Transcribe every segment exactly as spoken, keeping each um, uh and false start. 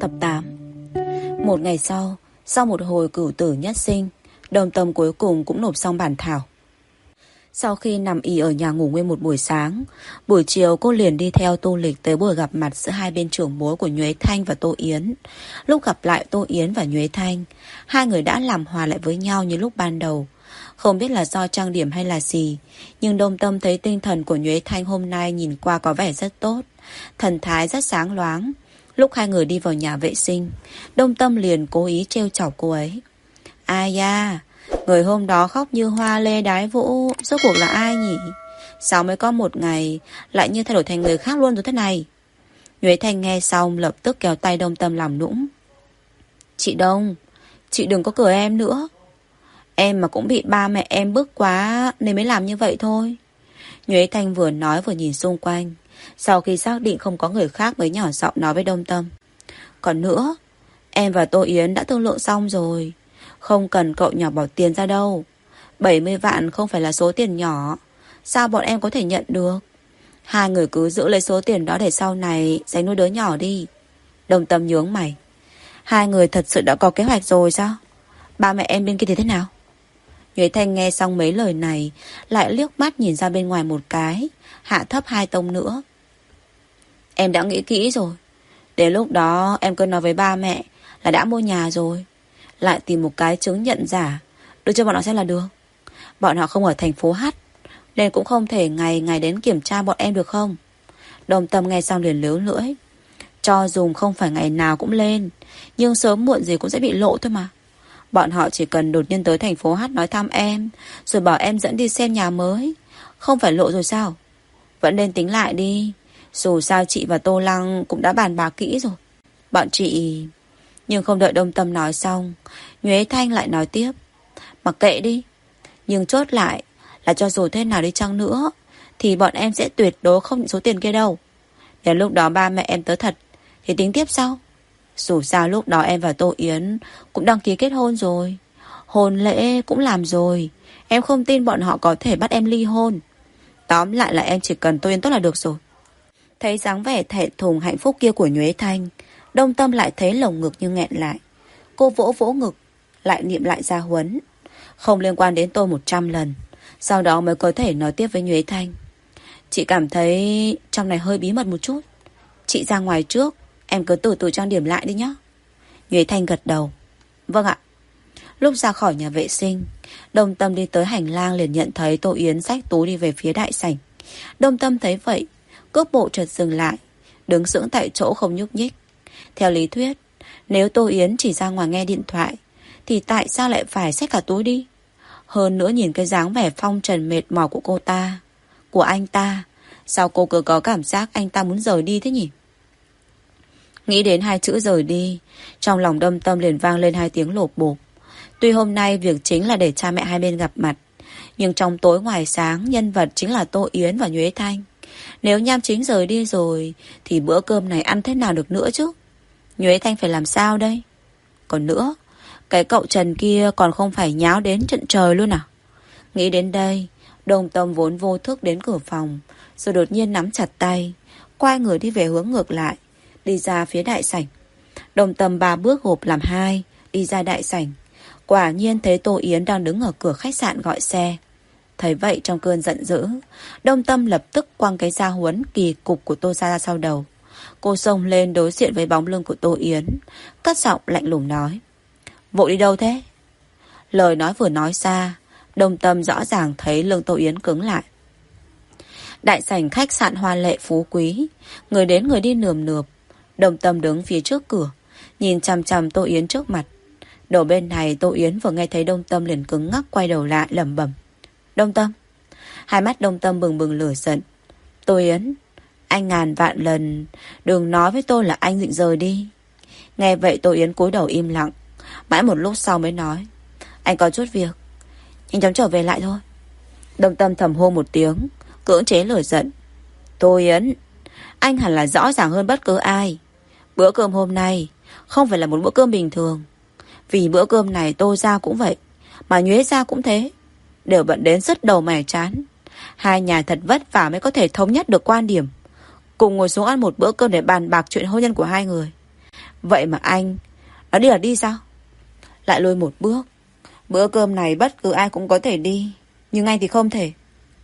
Tập tám. Một ngày sau, sau một hồi cửu tử nhất sinh, Đồng Tâm cuối cùng cũng nộp xong bản thảo. Sau khi nằm ì ở nhà ngủ nguyên một buổi sáng, buổi chiều cô liền đi theo Tô Lịch tới buổi gặp mặt giữa hai bên trưởng bối của Nhuế Thanh và Tô Yến. Lúc gặp lại Tô Yến và Nhuế Thanh, hai người đã làm hòa lại với nhau như lúc ban đầu. Không biết là do trang điểm hay là gì, nhưng Đồng Tâm thấy tinh thần của Nhuế Thanh hôm nay nhìn qua có vẻ rất tốt, thần thái rất sáng loáng. Lúc hai người đi vào nhà vệ sinh, Đồng Tâm liền cố ý trêu chọc cô ấy. Ai da, người hôm đó khóc như hoa lê đái vũ, rốt cuộc là ai nhỉ? Sao mới có một ngày lại như thay đổi thành người khác luôn rồi thế này? Nhuế Thanh nghe xong lập tức kéo tay Đồng Tâm làm nũng. Chị Đông, chị đừng có cười em nữa. Em mà cũng bị ba mẹ em bức quá nên mới làm như vậy thôi. Nhuế Thanh vừa nói vừa nhìn xung quanh. Sau khi xác định không có người khác mới nhỏ giọng nói với Đồng Tâm. Còn nữa, em và Tô Yến đã thương lượng xong rồi, không cần cậu nhỏ bỏ tiền ra đâu. bảy mươi vạn không phải là số tiền nhỏ, sao bọn em có thể nhận được? Hai người cứ giữ lấy số tiền đó để sau này dành nuôi đứa nhỏ đi. Đồng Tâm nhướng mày. Hai người thật sự đã có kế hoạch rồi sao? Ba mẹ em bên kia thì thế nào? Nhuế Thanh nghe xong mấy lời này, lại liếc mắt nhìn ra bên ngoài một cái, hạ thấp hai tông nữa. Em đã nghĩ kỹ rồi. Đến lúc đó em cứ nói với ba mẹ là đã mua nhà rồi, lại tìm một cái chứng nhận giả đưa cho bọn họ xem là được. Bọn họ không ở thành phố H, nên cũng không thể ngày ngày đến kiểm tra bọn em được không? Đồng Tâm nghe xong liền líu lưỡi. Cho dù không phải ngày nào cũng lên, nhưng sớm muộn gì cũng sẽ bị lộ thôi mà. Bọn họ chỉ cần đột nhiên tới thành phố H nói thăm em, rồi bảo em dẫn đi xem nhà mới, không phải lộ rồi sao? Vẫn nên tính lại đi. Dù sao chị và Tô Lăng cũng đã bàn bạc kỹ rồi. Bọn chị... Nhưng không đợi Đồng Tâm nói xong, Nhuế Thanh lại nói tiếp. Mặc kệ đi, nhưng chốt lại là cho dù thế nào đi chăng nữa thì bọn em sẽ tuyệt đối không nhận số tiền kia đâu. Đến lúc đó ba mẹ em tới thật thì tính tiếp sau. Dù sao lúc đó em và Tô Yến cũng đăng ký kết hôn rồi, hôn lễ cũng làm rồi. Em không tin bọn họ có thể bắt em ly hôn. Tóm lại là em chỉ cần Tô Yến tốt là được rồi. Thấy dáng vẻ thẹn thùng hạnh phúc kia của Nhuế Thanh, Đồng Tâm lại thấy lồng ngực như nghẹn lại. Cô vỗ vỗ ngực, lại niệm lại gia huấn. Không liên quan đến tôi một trăm lần. Sau đó mới có thể nói tiếp với Nhuế Thanh. Chị cảm thấy trong này hơi bí mật một chút. Chị ra ngoài trước, em cứ từ từ trang điểm lại đi nhé. Nhuế Thanh gật đầu. Vâng ạ. Lúc ra khỏi nhà vệ sinh, Đồng Tâm đi tới hành lang liền nhận thấy Tô Yến xách túi đi về phía đại sảnh. Đồng Tâm thấy vậy, cước bộ chợt dừng lại, đứng sững tại chỗ không nhúc nhích. Theo lý thuyết, nếu Tô Yến chỉ ra ngoài nghe điện thoại thì tại sao lại phải xách cả túi đi? Hơn nữa nhìn cái dáng vẻ phong trần mệt mỏi của cô ta, của anh ta, sao cô cứ có cảm giác anh ta muốn rời đi thế nhỉ? Nghĩ đến hai chữ rời đi, trong lòng Đồng Tâm liền vang lên hai tiếng lộp bộp. Tuy hôm nay việc chính là để cha mẹ hai bên gặp mặt, nhưng trong tối ngoài sáng nhân vật chính là Tô Yến và Nhuế Thanh. Nếu Nham Chính rời đi rồi thì bữa cơm này ăn thế nào được nữa chứ? Nhuế Thanh phải làm sao đây? Còn nữa, cái cậu Trần kia còn không phải nháo đến trận trời luôn à? Nghĩ đến đây, Đồng Tâm vốn vô thức đến cửa phòng, rồi đột nhiên nắm chặt tay, quay người đi về hướng ngược lại, đi ra phía đại sảnh. Đồng Tâm ba bước gộp làm hai, đi ra đại sảnh. Quả nhiên thấy Tô Yến đang đứng ở cửa khách sạn gọi xe. Thấy vậy trong cơn giận dữ, Đồng Tâm lập tức quăng cái gia huấn kỳ cục của Tô gia ra sau đầu. Cô xông lên đối diện với bóng lưng của Tô Yến, cất giọng lạnh lùng nói. Vội đi đâu thế? Lời nói vừa nói ra, Đồng Tâm rõ ràng thấy lưng Tô Yến cứng lại. Đại sảnh khách sạn hoa lệ phú quý, người đến người đi nườm nượp. Đồng Tâm đứng phía trước cửa, nhìn chằm chằm Tô Yến trước mặt. Đầu bên này Tô Yến vừa nghe thấy Đồng Tâm liền cứng ngắc quay đầu lại lẩm bẩm. Đồng Tâm. Hai mắt Đồng Tâm bừng bừng lửa giận. Tô Yến, anh ngàn vạn lần đừng nói với tôi là anh định rời đi. Nghe vậy Tô Yến cúi đầu im lặng. Mãi một lúc sau mới nói. Anh có chút việc, nhanh chóng trở về lại thôi. Đồng Tâm thầm hô một tiếng, cưỡng chế lửa giận. Tô Yến, anh hẳn là rõ ràng hơn bất cứ ai. Bữa cơm hôm nay không phải là một bữa cơm bình thường. Vì bữa cơm này Tô gia cũng vậy, mà Nhuế gia cũng thế, đều bận đến sứt đầu mẻ chán. Hai nhà thật vất vả mới có thể thống nhất được quan điểm, cùng ngồi xuống ăn một bữa cơm để bàn bạc chuyện hôn nhân của hai người. Vậy mà anh, nó đi là đi sao? Lại lùi một bước. Bữa cơm này bất cứ ai cũng có thể đi, nhưng anh thì không thể.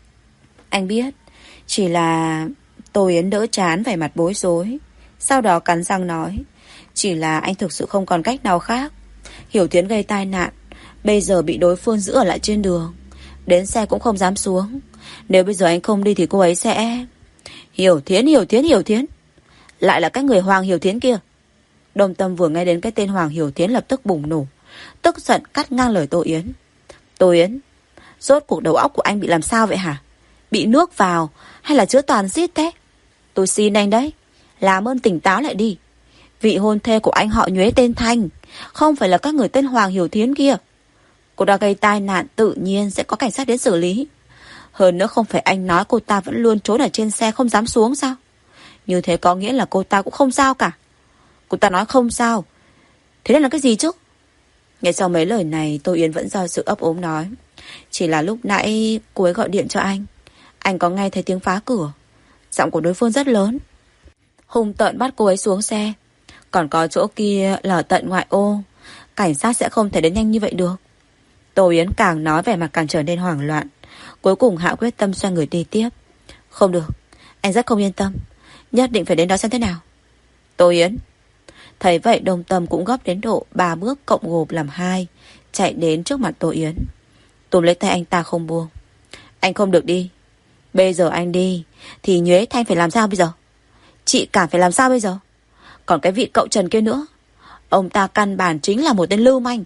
Anh biết, chỉ là... Tô Yến đỡ chán vẻ mặt bối rối, sau đó cắn răng nói, chỉ là anh thực sự không còn cách nào khác. Hiểu Thiến gây tai nạn, bây giờ bị đối phương giữ ở lại trên đường, đến xe cũng không dám xuống. Nếu bây giờ anh không đi thì cô ấy sẽ... Hiểu Thiến, Hiểu Thiến, Hiểu Thiến. Lại là cái người Hoàng Hiểu Thiến kia. Đồng Tâm vừa nghe đến cái tên Hoàng Hiểu Thiến lập tức bùng nổ, tức giận cắt ngang lời Tô Yến. Tô Yến, rốt cuộc đầu óc của anh bị làm sao vậy hả? Bị nước vào hay là chữa toàn xít thế? Tôi xin anh đấy, làm ơn tỉnh táo lại đi. Vị hôn thê của anh họ Nhuế tên Thanh, không phải là các người tên Hoàng Hiểu Thiến kia. Cô đã gây tai nạn, tự nhiên sẽ có cảnh sát đến xử lý. Hơn nữa không phải anh nói cô ta vẫn luôn trốn ở trên xe không dám xuống sao? Như thế có nghĩa là cô ta cũng không sao cả. Cô ta nói không sao, thế nên là cái gì chứ? Nghe sau mấy lời này, Tô Yến vẫn do sự ấp ốm nói, chỉ là lúc nãy cô ấy gọi điện cho anh, anh có nghe thấy tiếng phá cửa. Giọng của đối phương rất lớn, hung tợn bắt cô ấy xuống xe. Còn có chỗ kia là ở tận ngoại ô, cảnh sát sẽ không thể đến nhanh như vậy được. Tô Yến càng nói vẻ mặt càng trở nên hoảng loạn. Cuối cùng hạ quyết tâm xoay người đi tiếp. Không được, anh rất không yên tâm, nhất định phải đến đó xem thế nào. Tô Yến. Thấy vậy Đồng Tâm cũng gấp đến độ ba bước cộng gộp làm hai, chạy đến trước mặt Tô Yến, túm lấy tay anh ta không buông. Anh không được đi. Bây giờ anh đi thì Nhuế Thanh phải làm sao bây giờ? Chị cả phải làm sao bây giờ? Còn cái vị cậu Trần kia nữa, ông ta căn bản chính là một tên lưu manh.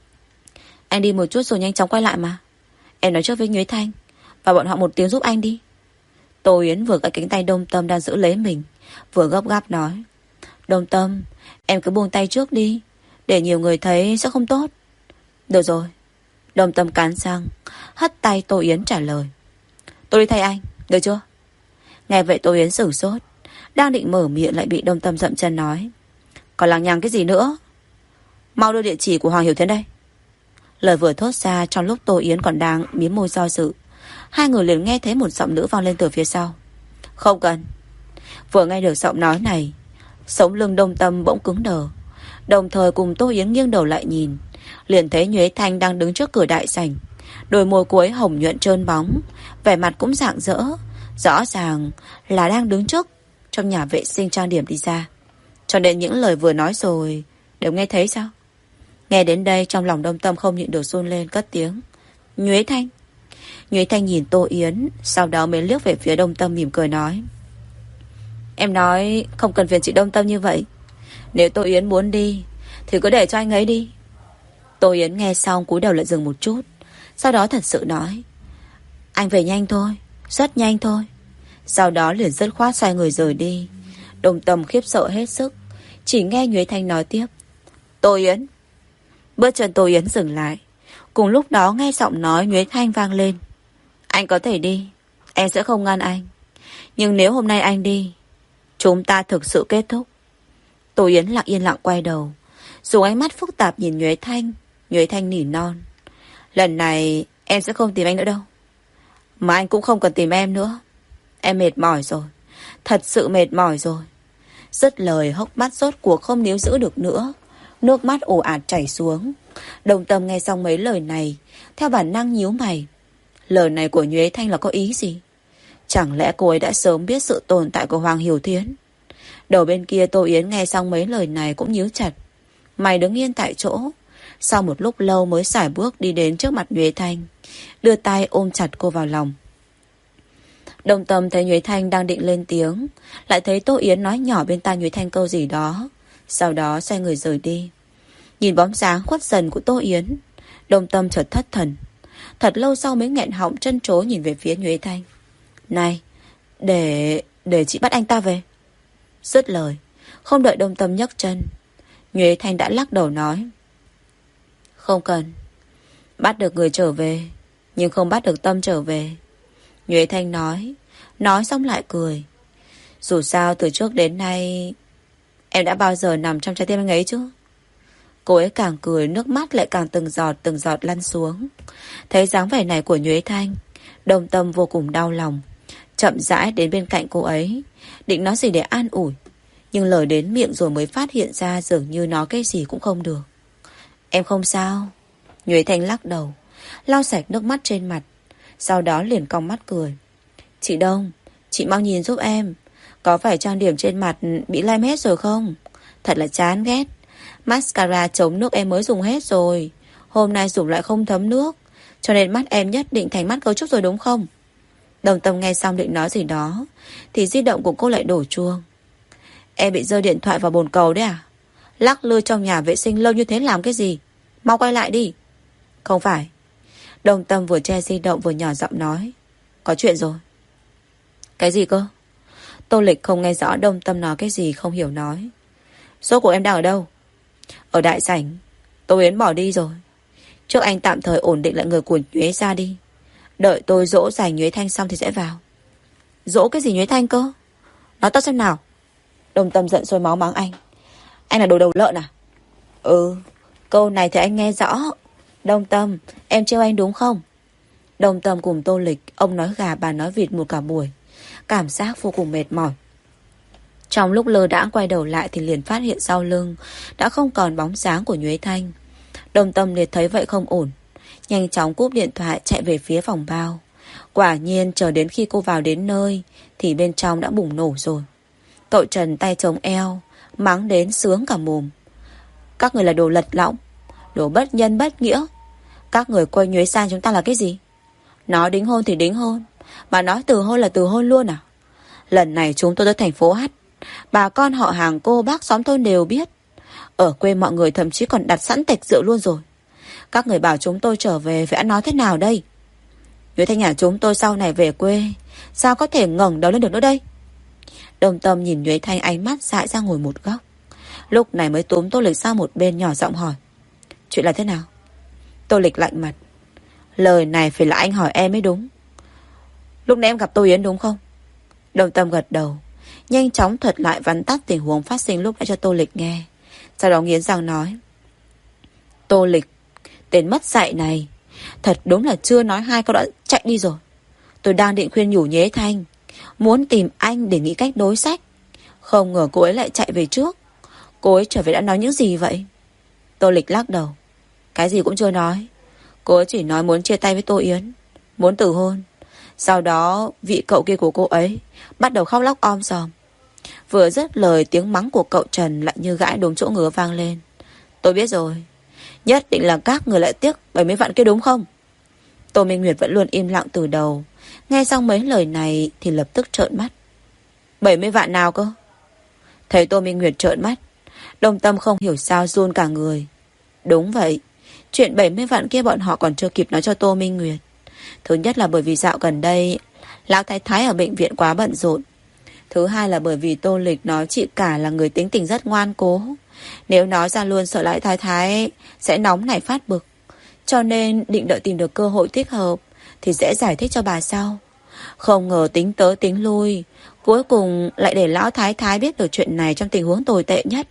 Anh đi một chút rồi nhanh chóng quay lại mà. Em nói trước với Nhuế Thanh và bọn họ một tiếng giúp anh đi. Tô Yến vừa gãy cánh tay Đồng Tâm đang giữ lấy mình, vừa gấp gáp nói, Đồng Tâm, em cứ buông tay trước đi, để nhiều người thấy sẽ không tốt. Được rồi. Đồng Tâm cắn răng, hất tay Tô Yến trả lời, tôi đi thay anh, được chưa? Nghe vậy Tô Yến sửng sốt, đang định mở miệng lại bị Đồng Tâm dậm chân nói, còn lằng nhằng cái gì nữa? Mau đưa địa chỉ của Hoàng Hiểu Thiến đây. Lời vừa thốt ra trong lúc Tô Yến còn đang mím môi do dự, hai người liền nghe thấy một giọng nữ vang lên từ phía sau. Không cần. Vừa nghe được giọng nói này, sống lưng Đồng Tâm bỗng cứng đờ, đồng thời cùng Tô Yến nghiêng đầu lại nhìn, liền thấy Nhuế Thanh đang đứng trước cửa đại sảnh, đôi môi cô ấy hồng nhuận trơn bóng, vẻ mặt cũng rạng rỡ, rõ ràng là đang đứng trước trong nhà vệ sinh trang điểm đi ra. Cho nên những lời vừa nói rồi đều nghe thấy sao? Nghe đến đây trong lòng Đồng Tâm không nhịn được run lên cất tiếng, Nhuế Thanh. Nhuế Thanh nhìn Tô Yến, sau đó mới liếc về phía Đồng Tâm mỉm cười nói, em nói không cần phiền chị Đồng Tâm như vậy. Nếu Tô Yến muốn đi thì cứ để cho anh ấy đi. Tô Yến nghe xong cúi đầu lại dừng một chút, sau đó thật sự nói, anh về nhanh thôi, rất nhanh thôi. Sau đó liền dứt khoát xoay người rời đi. Đồng Tâm khiếp sợ hết sức, chỉ nghe Nhuế Thanh nói tiếp, Tô Yến. Bước chân Tô Yến dừng lại, cùng lúc đó nghe giọng nói Nhuế Thanh vang lên, anh có thể đi, em sẽ không ngăn anh, nhưng nếu hôm nay anh đi, chúng ta thực sự kết thúc. Tô Yến lặng yên lặng quay đầu, dùng ánh mắt phức tạp nhìn Nhuế Thanh. Nhuế Thanh nỉ non, lần này em sẽ không tìm anh nữa đâu, mà anh cũng không cần tìm em nữa. Em mệt mỏi rồi, thật sự mệt mỏi rồi. Dứt lời hốc mắt rốt cuộc không níu giữ được nữa, nước mắt ồ ạt chảy xuống. Đồng Tâm nghe xong mấy lời này, theo bản năng nhíu mày. Lời này của Nhuế Thanh là có ý gì? Chẳng lẽ cô ấy đã sớm biết sự tồn tại của Hoàng Hiểu Thiến? Đầu bên kia Tô Yến nghe xong mấy lời này cũng nhíu chặt, mày đứng yên tại chỗ. Sau một lúc lâu mới sải bước đi đến trước mặt Nhuế Thanh, đưa tay ôm chặt cô vào lòng. Đồng Tâm thấy Nhuế Thanh đang định lên tiếng, lại thấy Tô Yến nói nhỏ bên tai Nhuế Thanh câu gì đó, sau đó xoay người rời đi. Nhìn bóng dáng khuất dần của Tô Yến, Đồng Tâm chợt thất thần, thật lâu sau mới nghẹn họng trân trố nhìn về phía Nhuế Thanh. Này, để... để chị bắt anh ta về. Dứt lời, không đợi Đồng Tâm nhấc chân, Nhuế Thanh đã lắc đầu nói, không cần. Bắt được người trở về, nhưng không bắt được tâm trở về. Nhuế Thanh nói, nói xong lại cười. Dù sao từ trước đến nay em đã bao giờ nằm trong trái tim anh ấy chứ? Cô ấy càng cười, nước mắt lại càng từng giọt từng giọt lăn xuống. Thấy dáng vẻ này của Nhuế Thanh, Đồng Tâm vô cùng đau lòng, chậm rãi đến bên cạnh cô ấy, định nói gì để an ủi, Nhưng lời đến miệng rồi mới phát hiện ra dường như nói cái gì cũng không được. Em không sao. Nhuế Thanh lắc đầu, lau sạch nước mắt trên mặt, sau đó liền cong mắt cười. Chị Đông, chị mau nhìn giúp em. Có phải trang điểm trên mặt bị lem hết rồi không? Thật là chán ghét. Mascara chống nước em mới dùng hết rồi, hôm nay dùng lại không thấm nước, cho nên mắt em nhất định thành mắt cấu trúc rồi đúng không? Đồng Tâm nghe xong định nói gì đó thì di động của cô lại đổ chuông. Em bị rơi điện thoại vào bồn cầu đấy à? Lắc lư trong nhà vệ sinh lâu như thế làm cái gì? Mau quay lại đi. Không phải. Đồng Tâm vừa che di động vừa nhỏ giọng nói. Có chuyện rồi. Cái gì cơ? Tô Lịch không nghe rõ Đồng Tâm nói cái gì, không hiểu nói. Số của em đang ở đâu? Ở đại sảnh. Tô Yến bỏ đi rồi. Trước anh tạm thời ổn định lại người của Nhuế ra đi. Đợi tôi dỗ dành Nhuế Thanh xong thì sẽ vào. Dỗ cái gì Nhuế Thanh cơ? Nói to xem nào. Đồng Tâm giận sôi máu mắng anh. Anh là đồ đầu lợn à? Ừ, câu này thì anh nghe rõ. Đồng Tâm, em trêu anh đúng không? Đồng Tâm cùng Tô Lịch, ông nói gà bà nói vịt một cả buổi, cảm giác vô cùng mệt mỏi. Trong lúc lơ đãng quay đầu lại thì liền phát hiện sau lưng đã không còn bóng dáng của Nhuế Thanh. Đồng Tâm liền thấy vậy không ổn, nhanh chóng cúp điện thoại chạy về phía phòng bao. Quả nhiên chờ đến khi cô vào đến nơi thì bên trong đã bùng nổ rồi. Cậu Trần tay chống eo, mắng đến sướng cả mồm. Các người là đồ lật lọng, đồ bất nhân bất nghĩa. Các người coi Nhuế San chúng ta là cái gì? Nói đính hôn thì đính hôn, mà nói từ hôn là từ hôn luôn à? Lần này chúng tôi tới thành phố H, bà con họ hàng cô bác xóm tôi đều biết. Ở quê mọi người thậm chí còn đặt sẵn tiệc rượu luôn rồi. Các người bảo chúng tôi trở về phải ăn nói thế nào đây? Nhuế Thanh nhà chúng tôi sau này về quê sao có thể ngẩng đầu lên được nữa đây? Đồng Tâm nhìn Nhuế Thanh ánh mắt dại ra ngồi một góc. Lúc này mới túm Tô Lịch sang một bên nhỏ giọng hỏi. Chuyện là thế nào? Tô Lịch lạnh mặt. Lời này phải là anh hỏi em mới đúng. Lúc nãy em gặp Tô Yến đúng không? Đồng Tâm gật đầu, nhanh chóng thuật lại vắn tắt tình huống phát sinh lúc nãy cho Tô Lịch nghe. Sau đó nghiến răng nói. Tô Lịch, tên mất dạy này, thật đúng là chưa nói hai câu đã chạy đi rồi. Tôi đang định khuyên nhủ Nhuế Thanh, muốn tìm anh để nghĩ cách đối sách. Không ngờ cô ấy lại chạy về trước. Cô ấy trở về đã nói những gì vậy? Tô Lịch lắc đầu. Cái gì cũng chưa nói. Cô ấy chỉ nói muốn chia tay với Tô Yến, muốn từ hôn. Sau đó vị cậu kia của cô ấy bắt đầu khóc lóc om sòm. Vừa dứt lời tiếng mắng của cậu Trần lại như gãi đúng chỗ ngứa vang lên. Tôi biết rồi, nhất định là các người lại tiếc bảy mươi vạn kia đúng không? Tô Minh Nguyệt vẫn luôn im lặng từ đầu, nghe xong mấy lời này thì lập tức trợn mắt. bảy mươi vạn nào cơ? Thấy Tô Minh Nguyệt trợn mắt, Đồng Tâm không hiểu sao run cả người. Đúng vậy, chuyện bảy mươi vạn kia bọn họ còn chưa kịp nói cho Tô Minh Nguyệt. Thứ nhất là bởi vì dạo gần đây lão thái thái ở bệnh viện quá bận rộn. Thứ hai là bởi vì Tô Lịch nói chị cả là người tính tình rất ngoan cố. Nếu nói ra luôn sợ lại thái thái sẽ nóng nảy phát bực, cho nên định đợi tìm được cơ hội thích hợp thì sẽ giải thích cho bà sau. Không ngờ tính tới tính lui, cuối cùng lại để lão thái thái biết được chuyện này trong tình huống tồi tệ nhất.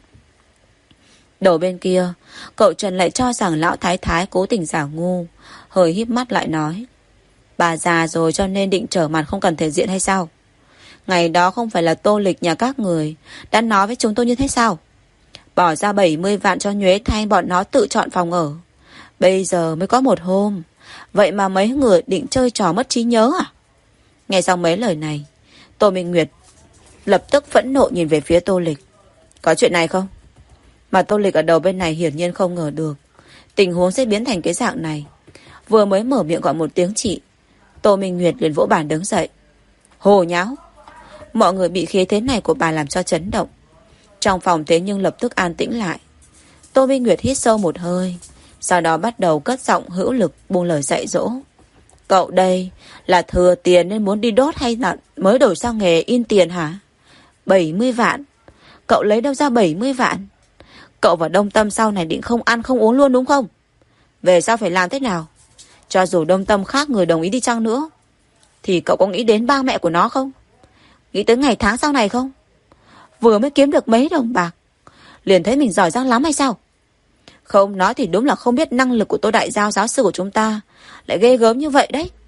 Đầu bên kia, cậu Trần lại cho rằng lão thái thái cố tình giả ngu, hơi híp mắt lại nói. Bà già rồi cho nên định trở mặt không cần thể diện hay sao? Ngày đó không phải là Tô Lịch nhà các người đã nói với chúng tôi như thế sao? Bỏ ra bảy mươi vạn cho Nhuế Thanh bọn nó tự chọn phòng ở. Bây giờ mới có một hôm, vậy mà mấy người định chơi trò mất trí nhớ à? Nghe xong mấy lời này, Tô Minh Nguyệt lập tức phẫn nộ nhìn về phía Tô Lịch. Có chuyện này không? Mà Tô Lịch ở đầu bên này hiển nhiên không ngờ được tình huống sẽ biến thành cái dạng này. Vừa mới mở miệng gọi một tiếng chị, Tô Minh Nguyệt liền vỗ bàn đứng dậy. Hồ nháo. Mọi người bị khí thế này của bà làm cho chấn động. Trong phòng thế nhưng lập tức an tĩnh lại. Tô Minh Nguyệt hít sâu một hơi, sau đó bắt đầu cất giọng hữu lực buông lời dạy dỗ. Cậu đây là thừa tiền nên muốn đi đốt hay là mới đổi sang nghề in tiền hả? bảy mươi vạn. Cậu lấy đâu ra bảy mươi vạn? Cậu và Đông Tâm sau này định không ăn không uống luôn đúng không? Về sau phải làm thế nào? Cho dù Đông Tâm khác người đồng ý đi chăng nữa, thì cậu có nghĩ đến ba mẹ của nó không? Nghĩ tới ngày tháng sau này không? Vừa mới kiếm được mấy đồng bạc liền thấy mình giỏi giang lắm hay sao? Không nói thì đúng là không biết năng lực của Tô Đại Giao giáo sư của chúng ta lại ghê gớm như vậy đấy.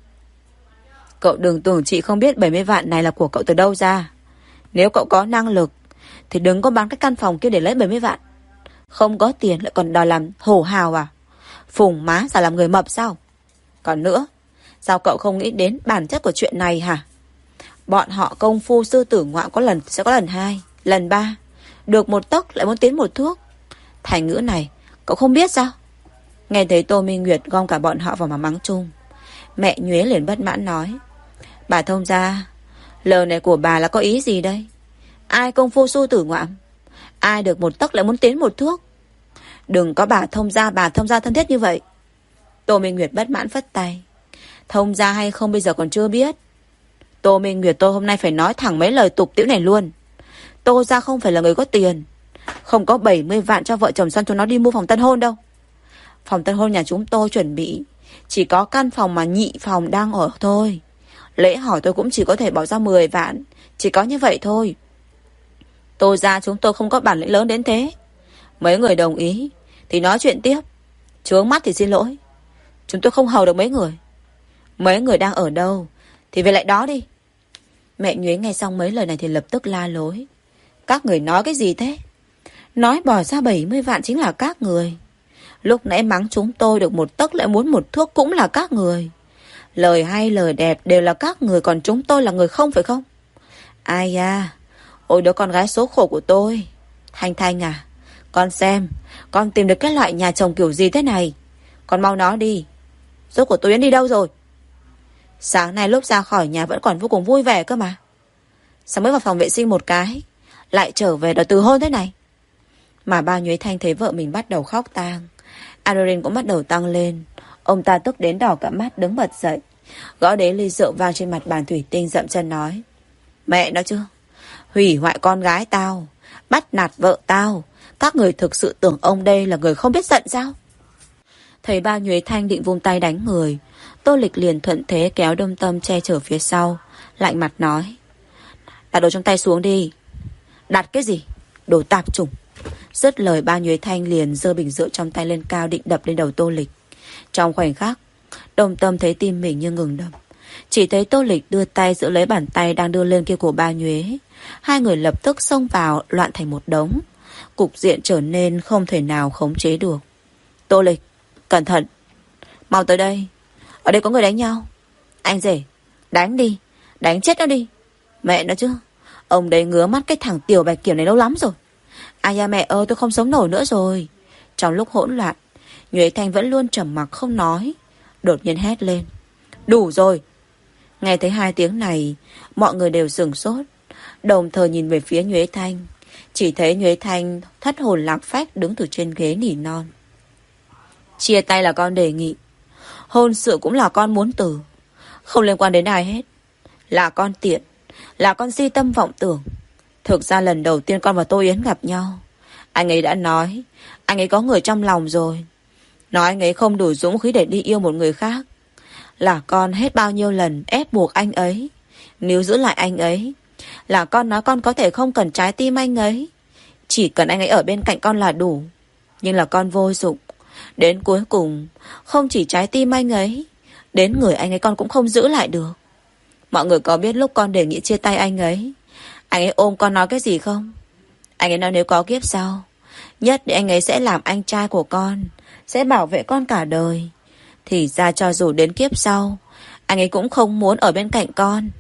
Cậu đừng tưởng chị không biết bảy mươi vạn này là của cậu từ đâu ra. Nếu cậu có năng lực thì đừng có bán cái căn phòng kia để lấy bảy mươi vạn. Không có tiền lại còn đòi làm hổ hào à? Phùng má giả làm người mập sao? Còn nữa, sao cậu không nghĩ đến bản chất của chuyện này hả? Bọn họ công phu sư tử ngoạm có lần sẽ có lần hai, lần ba. Được một tấc lại muốn tiến một thước. Thành ngữ này cậu không biết sao? Nghe thấy Tô Minh Nguyệt gom cả bọn họ vào mà mắng chung, mẹ Nhuế liền bất mãn nói: Bà thông gia, lời này của bà là có ý gì đây? Ai công phu sư tử ngoạm? Ai được một tấc lại muốn tiến một thước? Đừng có bà thông gia bà thông gia thân thiết như vậy. Tô Minh Nguyệt bất mãn phất tay: Thông gia hay không bây giờ còn chưa biết. Tô Minh Nguyệt, tôi hôm nay phải nói thẳng mấy lời tục tĩu này luôn. Tô gia không phải là người có tiền, không có bảy mươi vạn cho vợ chồng Xuân chúng nó đi mua phòng tân hôn đâu. Phòng tân hôn nhà chúng tôi chuẩn bị chỉ có căn phòng mà nhị phòng đang ở thôi. Lễ hỏi tôi cũng chỉ có thể bỏ ra mười vạn, chỉ có như vậy thôi. Tô gia chúng tôi không có bản lĩnh lớn đến thế. Mấy người đồng ý thì nói chuyện tiếp, chướng mắt thì xin lỗi. Chúng tôi không hầu được mấy người. Mấy người đang ở đâu thì về lại đó đi. Mẹ Nhuế nghe xong mấy lời này thì lập tức la lối: Các người nói cái gì thế? Nói bỏ ra bảy mươi vạn chính là các người. Lúc nãy mắng chúng tôi được một tấc lại muốn một thước cũng là các người. Lời hay lời đẹp đều là các người, còn chúng tôi là người không phải không? Ai à, ôi đứa con gái số khổ của tôi. Thanh Thanh à, con xem con tìm được cái loại nhà chồng kiểu gì thế này. Con mau nói đi, rốt của tôi Yến đi đâu rồi? Sáng nay lúc ra khỏi nhà vẫn còn vô cùng vui vẻ cơ mà. Sao mới vào phòng vệ sinh một cái lại trở về đòi từ hôn thế này? Mà ba Nhuế Thanh thấy vợ mình bắt đầu khóc tang, adrenaline cũng bắt đầu tăng lên. Ông ta tức đến đỏ cả mắt, đứng bật dậy, gõ đế ly rượu vang trên mặt bàn thủy tinh, dậm chân nói: Mẹ nói chưa, hủy hoại con gái tao, bắt nạt vợ tao. Các người thực sự tưởng ông đây là người không biết giận sao? Thấy ba Nhuế Thanh định vung tay đánh người, Tô Lịch liền thuận thế kéo Đông Tâm che chở phía sau, lạnh mặt nói: Đặt đồ trong tay xuống đi. Đặt cái gì? Đồ tạp chủng. Dứt lời, ba Nhuế Thanh liền giơ bình rượu trong tay lên cao định đập lên đầu Tô Lịch. Trong khoảnh khắc, Đông Tâm thấy tim mình như ngừng đập. Chỉ thấy Tô Lịch đưa tay giữ lấy bàn tay đang đưa lên kia của ba Nhuế. Hai người lập tức xông vào, loạn thành một đống. Cục diện trở nên không thể nào khống chế được. Tô Lịch, cẩn thận, mau tới đây, ở đây có người đánh nhau. Anh rể, đánh đi, đánh chết nó đi. Mẹ nó chứ, ông đấy ngứa mắt cái thằng Tiểu Bạch Kiểm này lâu lắm rồi. Ai da mẹ ơi, tôi không sống nổi nữa rồi. Trong lúc hỗn loạn, Nhuế Thanh vẫn luôn trầm mặc không nói, đột nhiên hét lên: Đủ rồi. Nghe thấy hai tiếng này, mọi người đều sửng sốt, đồng thời nhìn về phía Nhuế Thanh. Chỉ thấy Nhuế Thanh thất hồn lạc phách đứng từ trên ghế nỉ non: Chia tay là con đề nghị, hôn sự cũng là con muốn từ, không liên quan đến ai hết. Là con tiện, là con si tâm vọng tưởng. Thực ra lần đầu tiên con và Tô Yến gặp nhau, anh ấy đã nói anh ấy có người trong lòng rồi. Nói anh ấy không đủ dũng khí để đi yêu một người khác. Là con hết bao nhiêu lần ép buộc anh ấy, nếu giữ lại anh ấy. Là con nói con có thể không cần trái tim anh ấy, chỉ cần anh ấy ở bên cạnh con là đủ. Nhưng là con vô dụng. Đến cuối cùng, không chỉ trái tim anh ấy, đến người anh ấy con cũng không giữ lại được. Mọi người có biết lúc con đề nghị chia tay anh ấy, anh ấy ôm con nói cái gì không? Anh ấy nói nếu có kiếp sau, nhất định anh ấy sẽ làm anh trai của con, sẽ bảo vệ con cả đời. Thì ra cho dù đến kiếp sau, anh ấy cũng không muốn ở bên cạnh con.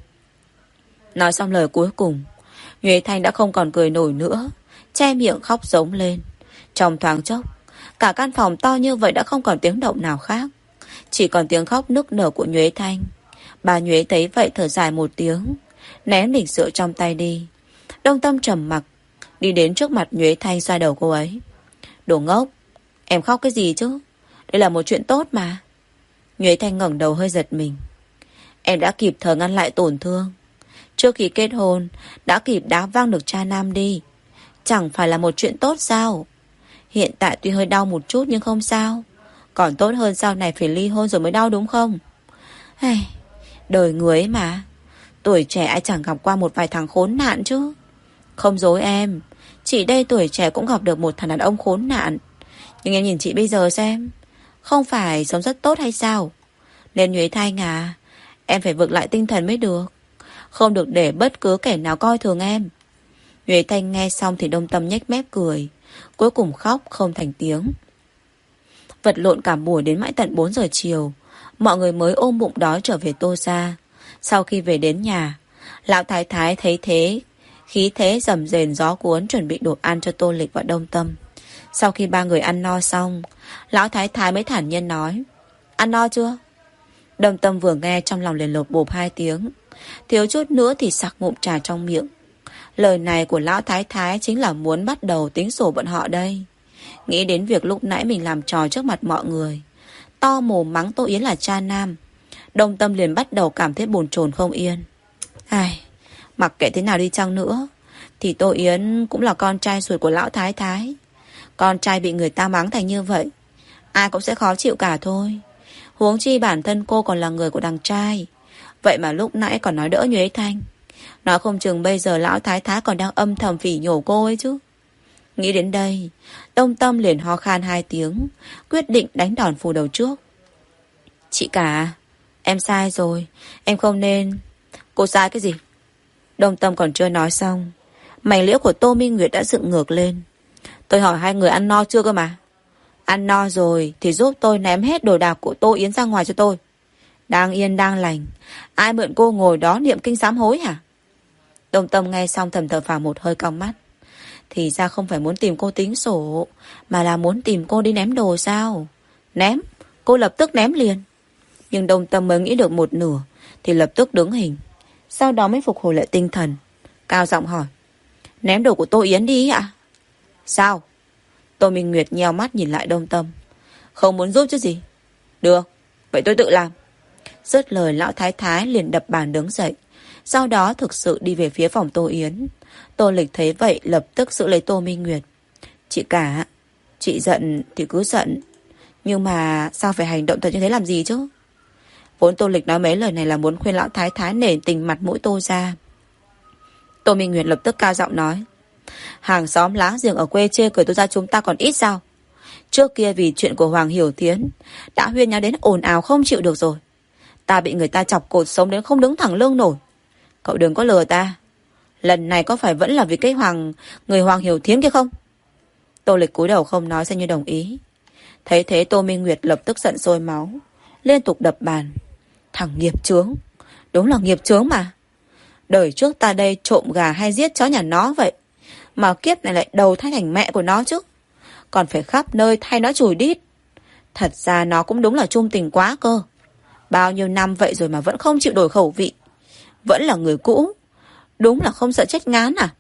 Nói xong lời cuối cùng, Nhuế Thanh đã không còn cười nổi nữa, che miệng khóc giống lên. Trong thoáng chốc, cả căn phòng to như vậy đã không còn tiếng động nào khác, chỉ còn tiếng khóc nức nở của Nhuế Thanh. Bà Nhuế thấy vậy thở dài một tiếng, ném bình rượu trong tay đi. Đông Tâm trầm mặc đi đến trước mặt Nhuế Thanh, xoa đầu cô ấy: Đồ ngốc, em khóc cái gì chứ? Đây là một chuyện tốt mà. Nhuế Thanh ngẩng đầu hơi giật mình. Em đã kịp thời ngăn lại tổn thương. Trước khi kết hôn đã kịp đá văng được cha nam đi, chẳng phải là một chuyện tốt sao? Hiện tại tuy hơi đau một chút nhưng không sao, còn tốt hơn sau này phải ly hôn rồi mới đau, đúng không? Hey, đời người ấy mà, tuổi trẻ ai chẳng gặp qua một vài thằng khốn nạn chứ. Không dối em, chị đây tuổi trẻ cũng gặp được một thằng đàn ông khốn nạn. Nhưng em nhìn chị bây giờ xem, không phải sống rất tốt hay sao? Nên Nhuế Thanh à, em phải vực lại tinh thần mới được, không được để bất cứ kẻ nào coi thường em. Nhuế Thanh nghe xong thì Đông Tâm nhếch mép cười, cuối cùng khóc không thành tiếng. Vật lộn cả buổi đến mãi tận bốn giờ chiều, mọi người mới ôm bụng đói trở về Tô gia. Sau khi về đến nhà, lão thái thái thấy thế, khí thế rầm rền gió cuốn chuẩn bị đồ ăn cho Tô Lịch và Đông Tâm. Sau khi ba người ăn no xong, lão thái thái mới thản nhiên nói: Ăn no chưa? Đông Tâm vừa nghe trong lòng liền lột bột hai tiếng, thiếu chút nữa thì sặc ngụm trà trong miệng. Lời này của lão thái thái chính là muốn bắt đầu tính sổ bọn họ đây. Nghĩ đến việc lúc nãy mình làm trò trước mặt mọi người, to mồm mắng Tô Yến là cha nam, Đông Tâm liền bắt đầu cảm thấy bồn chồn không yên. Ai, mặc kệ thế nào đi chăng nữa thì Tô Yến cũng là con trai ruột của lão thái thái. Con trai bị người ta mắng thành như vậy, ai cũng sẽ khó chịu cả thôi. Huống chi bản thân cô còn là người của đằng trai. Vậy mà lúc nãy còn nói đỡ Nhuế Thanh. Nói không chừng bây giờ lão thái thái còn đang âm thầm phỉ nhổ cô ấy chứ. Nghĩ đến đây, Đông Tâm liền ho khan hai tiếng, quyết định đánh đòn phủ đầu trước. Chị cả, em sai rồi, em không nên. Cô sai cái gì? Đông Tâm còn chưa nói xong, mảnh liễu của Tô Minh Nguyệt đã dựng ngược lên. Tôi hỏi hai người ăn no chưa cơ mà. Ăn no rồi thì giúp tôi ném hết đồ đạc của Tô Yến ra ngoài cho tôi. Đang yên đang lành, ai mượn cô ngồi đó niệm kinh sám hối hả? Đông Tâm nghe xong thầm thở phào một hơi, cong mắt. Thì ra không phải muốn tìm cô tính sổ, mà là muốn tìm cô đi ném đồ sao? Ném, cô lập tức ném liền. Nhưng Đông Tâm mới nghĩ được một nửa thì lập tức đứng hình, sau đó mới phục hồi lại tinh thần, cao giọng hỏi: Ném đồ của Tô Yến đi ạ? Sao? Tô Minh Nguyệt nheo mắt nhìn lại Đông Tâm. Không muốn giúp chứ gì? Được, vậy tôi tự làm. Dứt lời lão thái thái liền đập bàn đứng dậy, sau đó thực sự đi về phía phòng Tô Yến. Tô Lịch thấy vậy lập tức giữ lấy Tô Minh Nguyệt. Chị cả, chị giận thì cứ giận, nhưng mà sao phải hành động thật như thế làm gì chứ? Vốn Tô Lịch nói mấy lời này là muốn khuyên lão thái thái nể tình mặt mũi Tô ra. Tô Minh Nguyệt lập tức cao giọng nói: Hàng xóm láng giềng ở quê chê cười Tô ra chúng ta còn ít sao? Trước kia vì chuyện của Hoàng Hiểu Thiến đã huyên nháo đến ồn ào không chịu được rồi. Ta bị người ta chọc cột sống đến không đứng thẳng lưng nổi. Cậu đừng có lừa ta. Lần này có phải vẫn là vì cái Hoàng người Hoàng Hiểu Thiến kia không? Tô Lịch cúi đầu không nói, xem như đồng ý. Thấy thế Tô Minh Nguyệt lập tức giận sôi máu, liên tục đập bàn. Thằng nghiệp chướng, đúng là nghiệp chướng mà. Đời trước ta đây trộm gà hay giết chó nhà nó vậy, mà kiếp này lại đầu thai thành mẹ của nó chứ. Còn phải khắp nơi thay nó chùi đít. Thật ra nó cũng đúng là chung tình quá cơ. Bao nhiêu năm vậy rồi mà vẫn không chịu đổi khẩu vị, vẫn là người cũ. Đúng là không sợ chết ngán à?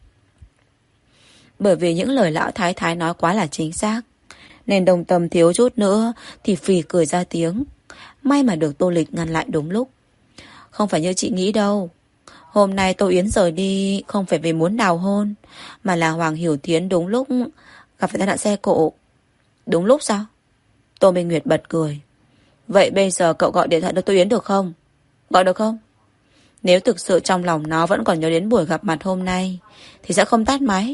Bởi vì những lời lão thái thái nói quá là chính xác, nên Đông Tâm thiếu chút nữa thì phì cười ra tiếng. May mà được Tô Lịch ngăn lại đúng lúc. Không phải như chị nghĩ đâu. Hôm nay Tô Yến rời đi không phải vì muốn đào hôn, mà là Hoàng Hiểu Thiến đúng lúc gặp phải tai nạn xe cộ. Đúng lúc sao? Tô Minh Nguyệt bật cười. Vậy bây giờ cậu gọi điện thoại cho Tô Yến được không? Gọi được không? Nếu thực sự trong lòng nó vẫn còn nhớ đến buổi gặp mặt hôm nay thì sẽ không tắt máy.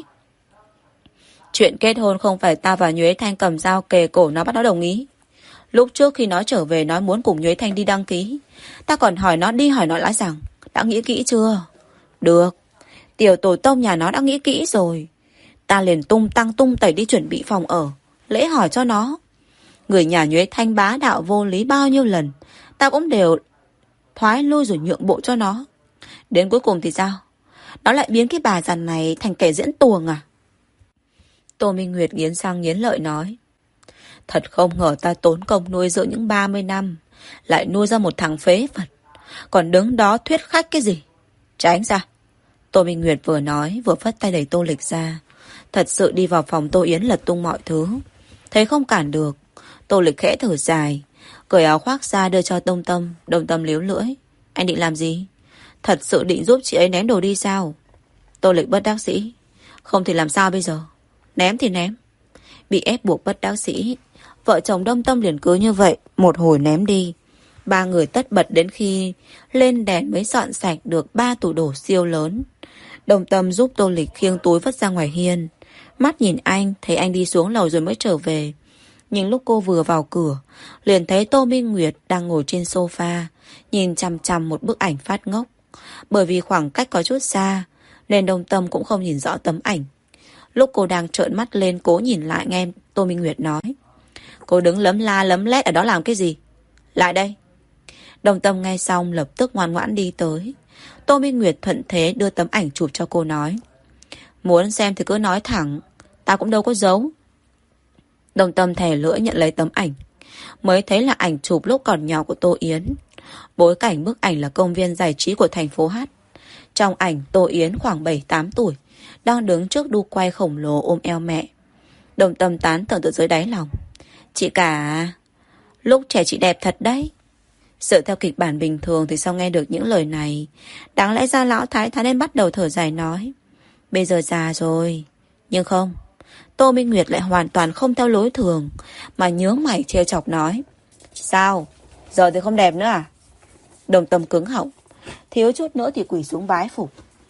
Chuyện kết hôn không phải ta và Nhuế Thanh cầm dao kề cổ nó bắt nó đồng ý. Lúc trước khi nó trở về nói muốn cùng Nhuế Thanh đi đăng ký, ta còn hỏi nó đi hỏi nó lại rằng đã nghĩ kỹ chưa? Được, tiểu tổ tông nhà nó đã nghĩ kỹ rồi. Ta liền tung tăng tung tẩy đi chuẩn bị phòng ở, lễ hỏi cho nó. Người nhà Nhuế Thanh bá đạo vô lý bao nhiêu lần, ta cũng đều thoái lui rồi nhượng bộ cho nó. Đến cuối cùng thì sao? Nó lại biến cái bà già này thành kẻ diễn tuồng à? Tô Minh Nguyệt nghiến răng nghiến lợi nói: Thật không ngờ ta tốn công nuôi dưỡng những ba mươi năm, lại nuôi ra một thằng phế vật, còn đứng đó thuyết khách cái gì? Tránh ra. Tô Minh Nguyệt vừa nói vừa phất tay đẩy Tô Lịch ra, thật sự đi vào phòng Tô Yến lật tung mọi thứ. Thấy không cản được, Tô Lịch khẽ thở dài, cởi áo khoác ra đưa cho Đông Tâm. Đông Tâm liếu lưỡi: Anh định làm gì? Thật sự định giúp chị ấy ném đồ đi sao? Tô Lịch bất đắc dĩ: Không thì làm sao bây giờ? Ném thì ném. Bị ép buộc bất đắc dĩ, vợ chồng Đông Tâm liền cứ như vậy một hồi ném đi. Ba người tất bật đến khi lên đèn mới dọn sạch được ba tủ đồ siêu lớn. Đông Tâm giúp Tô Lịch khiêng túi vứt ra ngoài hiên. Mắt nhìn anh, thấy anh đi xuống lầu rồi mới trở về. Nhưng lúc cô vừa vào cửa, liền thấy Tô Minh Nguyệt đang ngồi trên sofa, nhìn chằm chằm một bức ảnh phát ngốc. Bởi vì khoảng cách có chút xa, nên Đông Tâm cũng không nhìn rõ tấm ảnh. Lúc cô đang trợn mắt lên cố nhìn lại, nghe Tô Minh Nguyệt nói: cô đứng lấm la lấm lét ở đó làm cái gì? Lại đây. Đông Tâm nghe xong lập tức ngoan ngoãn đi tới. Tô Minh Nguyệt thuận thế đưa tấm ảnh chụp cho cô, nói: muốn xem thì cứ nói thẳng, ta cũng đâu có giấu. Đông Tâm thè lưỡi nhận lấy tấm ảnh. Mới thấy là ảnh chụp lúc còn nhỏ của Tô Yến. Bối cảnh bức ảnh là công viên giải trí của thành phố Hát. Trong ảnh Tô Yến khoảng bảy tám tuổi, đang đứng trước đu quay khổng lồ ôm eo mẹ. Đông Tâm tán thưởng từ dưới đáy lòng: chị cả, lúc trẻ chị đẹp thật đấy. Dựa theo kịch bản bình thường thì sau nghe được những lời này, đáng lẽ ra lão thái thái nên bắt đầu thở dài nói: bây giờ già rồi. Nhưng không, Tô Minh Nguyệt lại hoàn toàn không theo lối thường, mà nhướng mày trêu chọc nói: sao, giờ thì không đẹp nữa à? Đồng Tâm cứng họng, thiếu chút nữa thì quỳ xuống vái phục.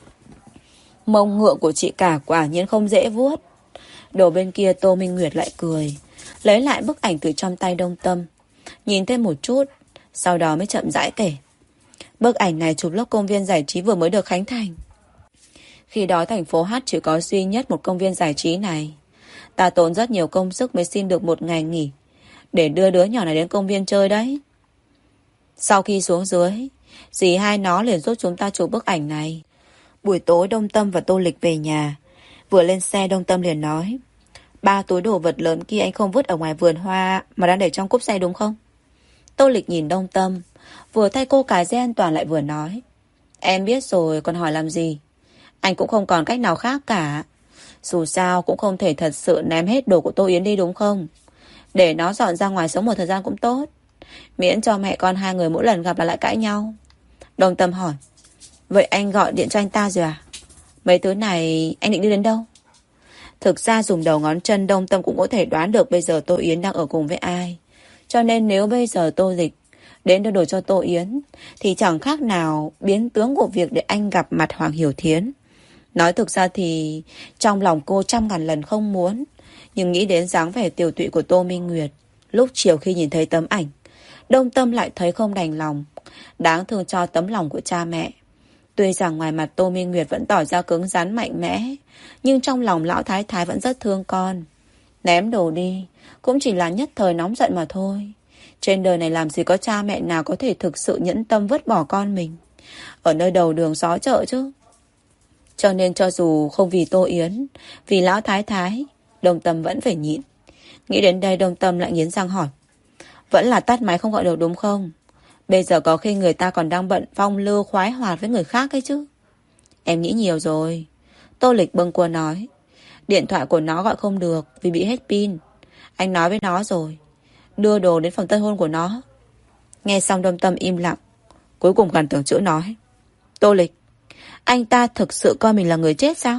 Mông ngựa của chị cả quả nhiên không dễ vuốt. Đầu bên kia Tô Minh Nguyệt lại cười, lấy lại bức ảnh từ trong tay Đông Tâm, nhìn thêm một chút, sau đó mới chậm rãi kể: bức ảnh này chụp lúc công viên giải trí vừa mới được khánh thành. Khi đó thành phố Hát chỉ có duy nhất một công viên giải trí này. Ta tốn rất nhiều công sức mới xin được một ngày nghỉ để đưa đứa nhỏ này đến công viên chơi đấy. Sau khi xuống dưới, dì hai nó liền giúp chúng ta chụp bức ảnh này. Buổi tối Đông Tâm và Tô Lịch về nhà. Vừa lên xe Đông Tâm liền nói: ba túi đồ vật lớn kia anh không vứt ở ngoài vườn hoa mà đang để trong cốp xe đúng không? Tô Lịch nhìn Đông Tâm, vừa thay cô cài dây an toàn lại vừa nói: em biết rồi, còn hỏi làm gì? Anh cũng không còn cách nào khác cả. Dù sao cũng không thể thật sự ném hết đồ của Tô Yến đi đúng không? Để nó dọn ra ngoài sống một thời gian cũng tốt, miễn cho mẹ con hai người mỗi lần gặp là lại cãi nhau. Đông Tâm hỏi: vậy anh gọi điện cho anh ta rồi à? Mấy thứ này anh định đi đến đâu? Thực ra dùng đầu ngón chân Đông Tâm cũng có thể đoán được bây giờ Tô Yến đang ở cùng với ai. Cho nên nếu bây giờ Tô Lịch đến đưa đồ cho Tô Yến thì chẳng khác nào biến tướng của việc để anh gặp mặt Hoàng Hiểu Thiến. Nói thực ra thì trong lòng cô trăm ngàn lần không muốn, nhưng nghĩ đến dáng vẻ tiều tụy của Tô Minh Nguyệt lúc chiều khi nhìn thấy tấm ảnh, Đông Tâm lại thấy không đành lòng. Đáng thương cho tấm lòng của cha mẹ. Tuy rằng ngoài mặt Tô Minh Nguyệt vẫn tỏ ra cứng rắn mạnh mẽ, nhưng trong lòng lão thái thái vẫn rất thương con. Ném đồ đi cũng chỉ là nhất thời nóng giận mà thôi. Trên đời này làm gì có cha mẹ nào có thể thực sự nhẫn tâm vứt bỏ con mình ở nơi đầu đường xó chợ chứ. Cho nên cho dù không vì Tô Yến, vì lão thái thái, Đông Tâm vẫn phải nhịn. Nghĩ đến đây Đông Tâm lại nghiến răng hỏi: vẫn là tắt máy không gọi được đúng không? Bây giờ có khi người ta còn đang bận phong lưu khoái hoạt với người khác ấy chứ. Em nghĩ nhiều rồi. Tô Lịch bâng quơ nói: điện thoại của nó gọi không được vì bị hết pin. Anh nói với nó rồi, đưa đồ đến phòng tân hôn của nó. Nghe xong Đông Tâm im lặng, cuối cùng gần tưởng chữ nói: Tô Lịch, anh ta thực sự coi mình là người chết sao?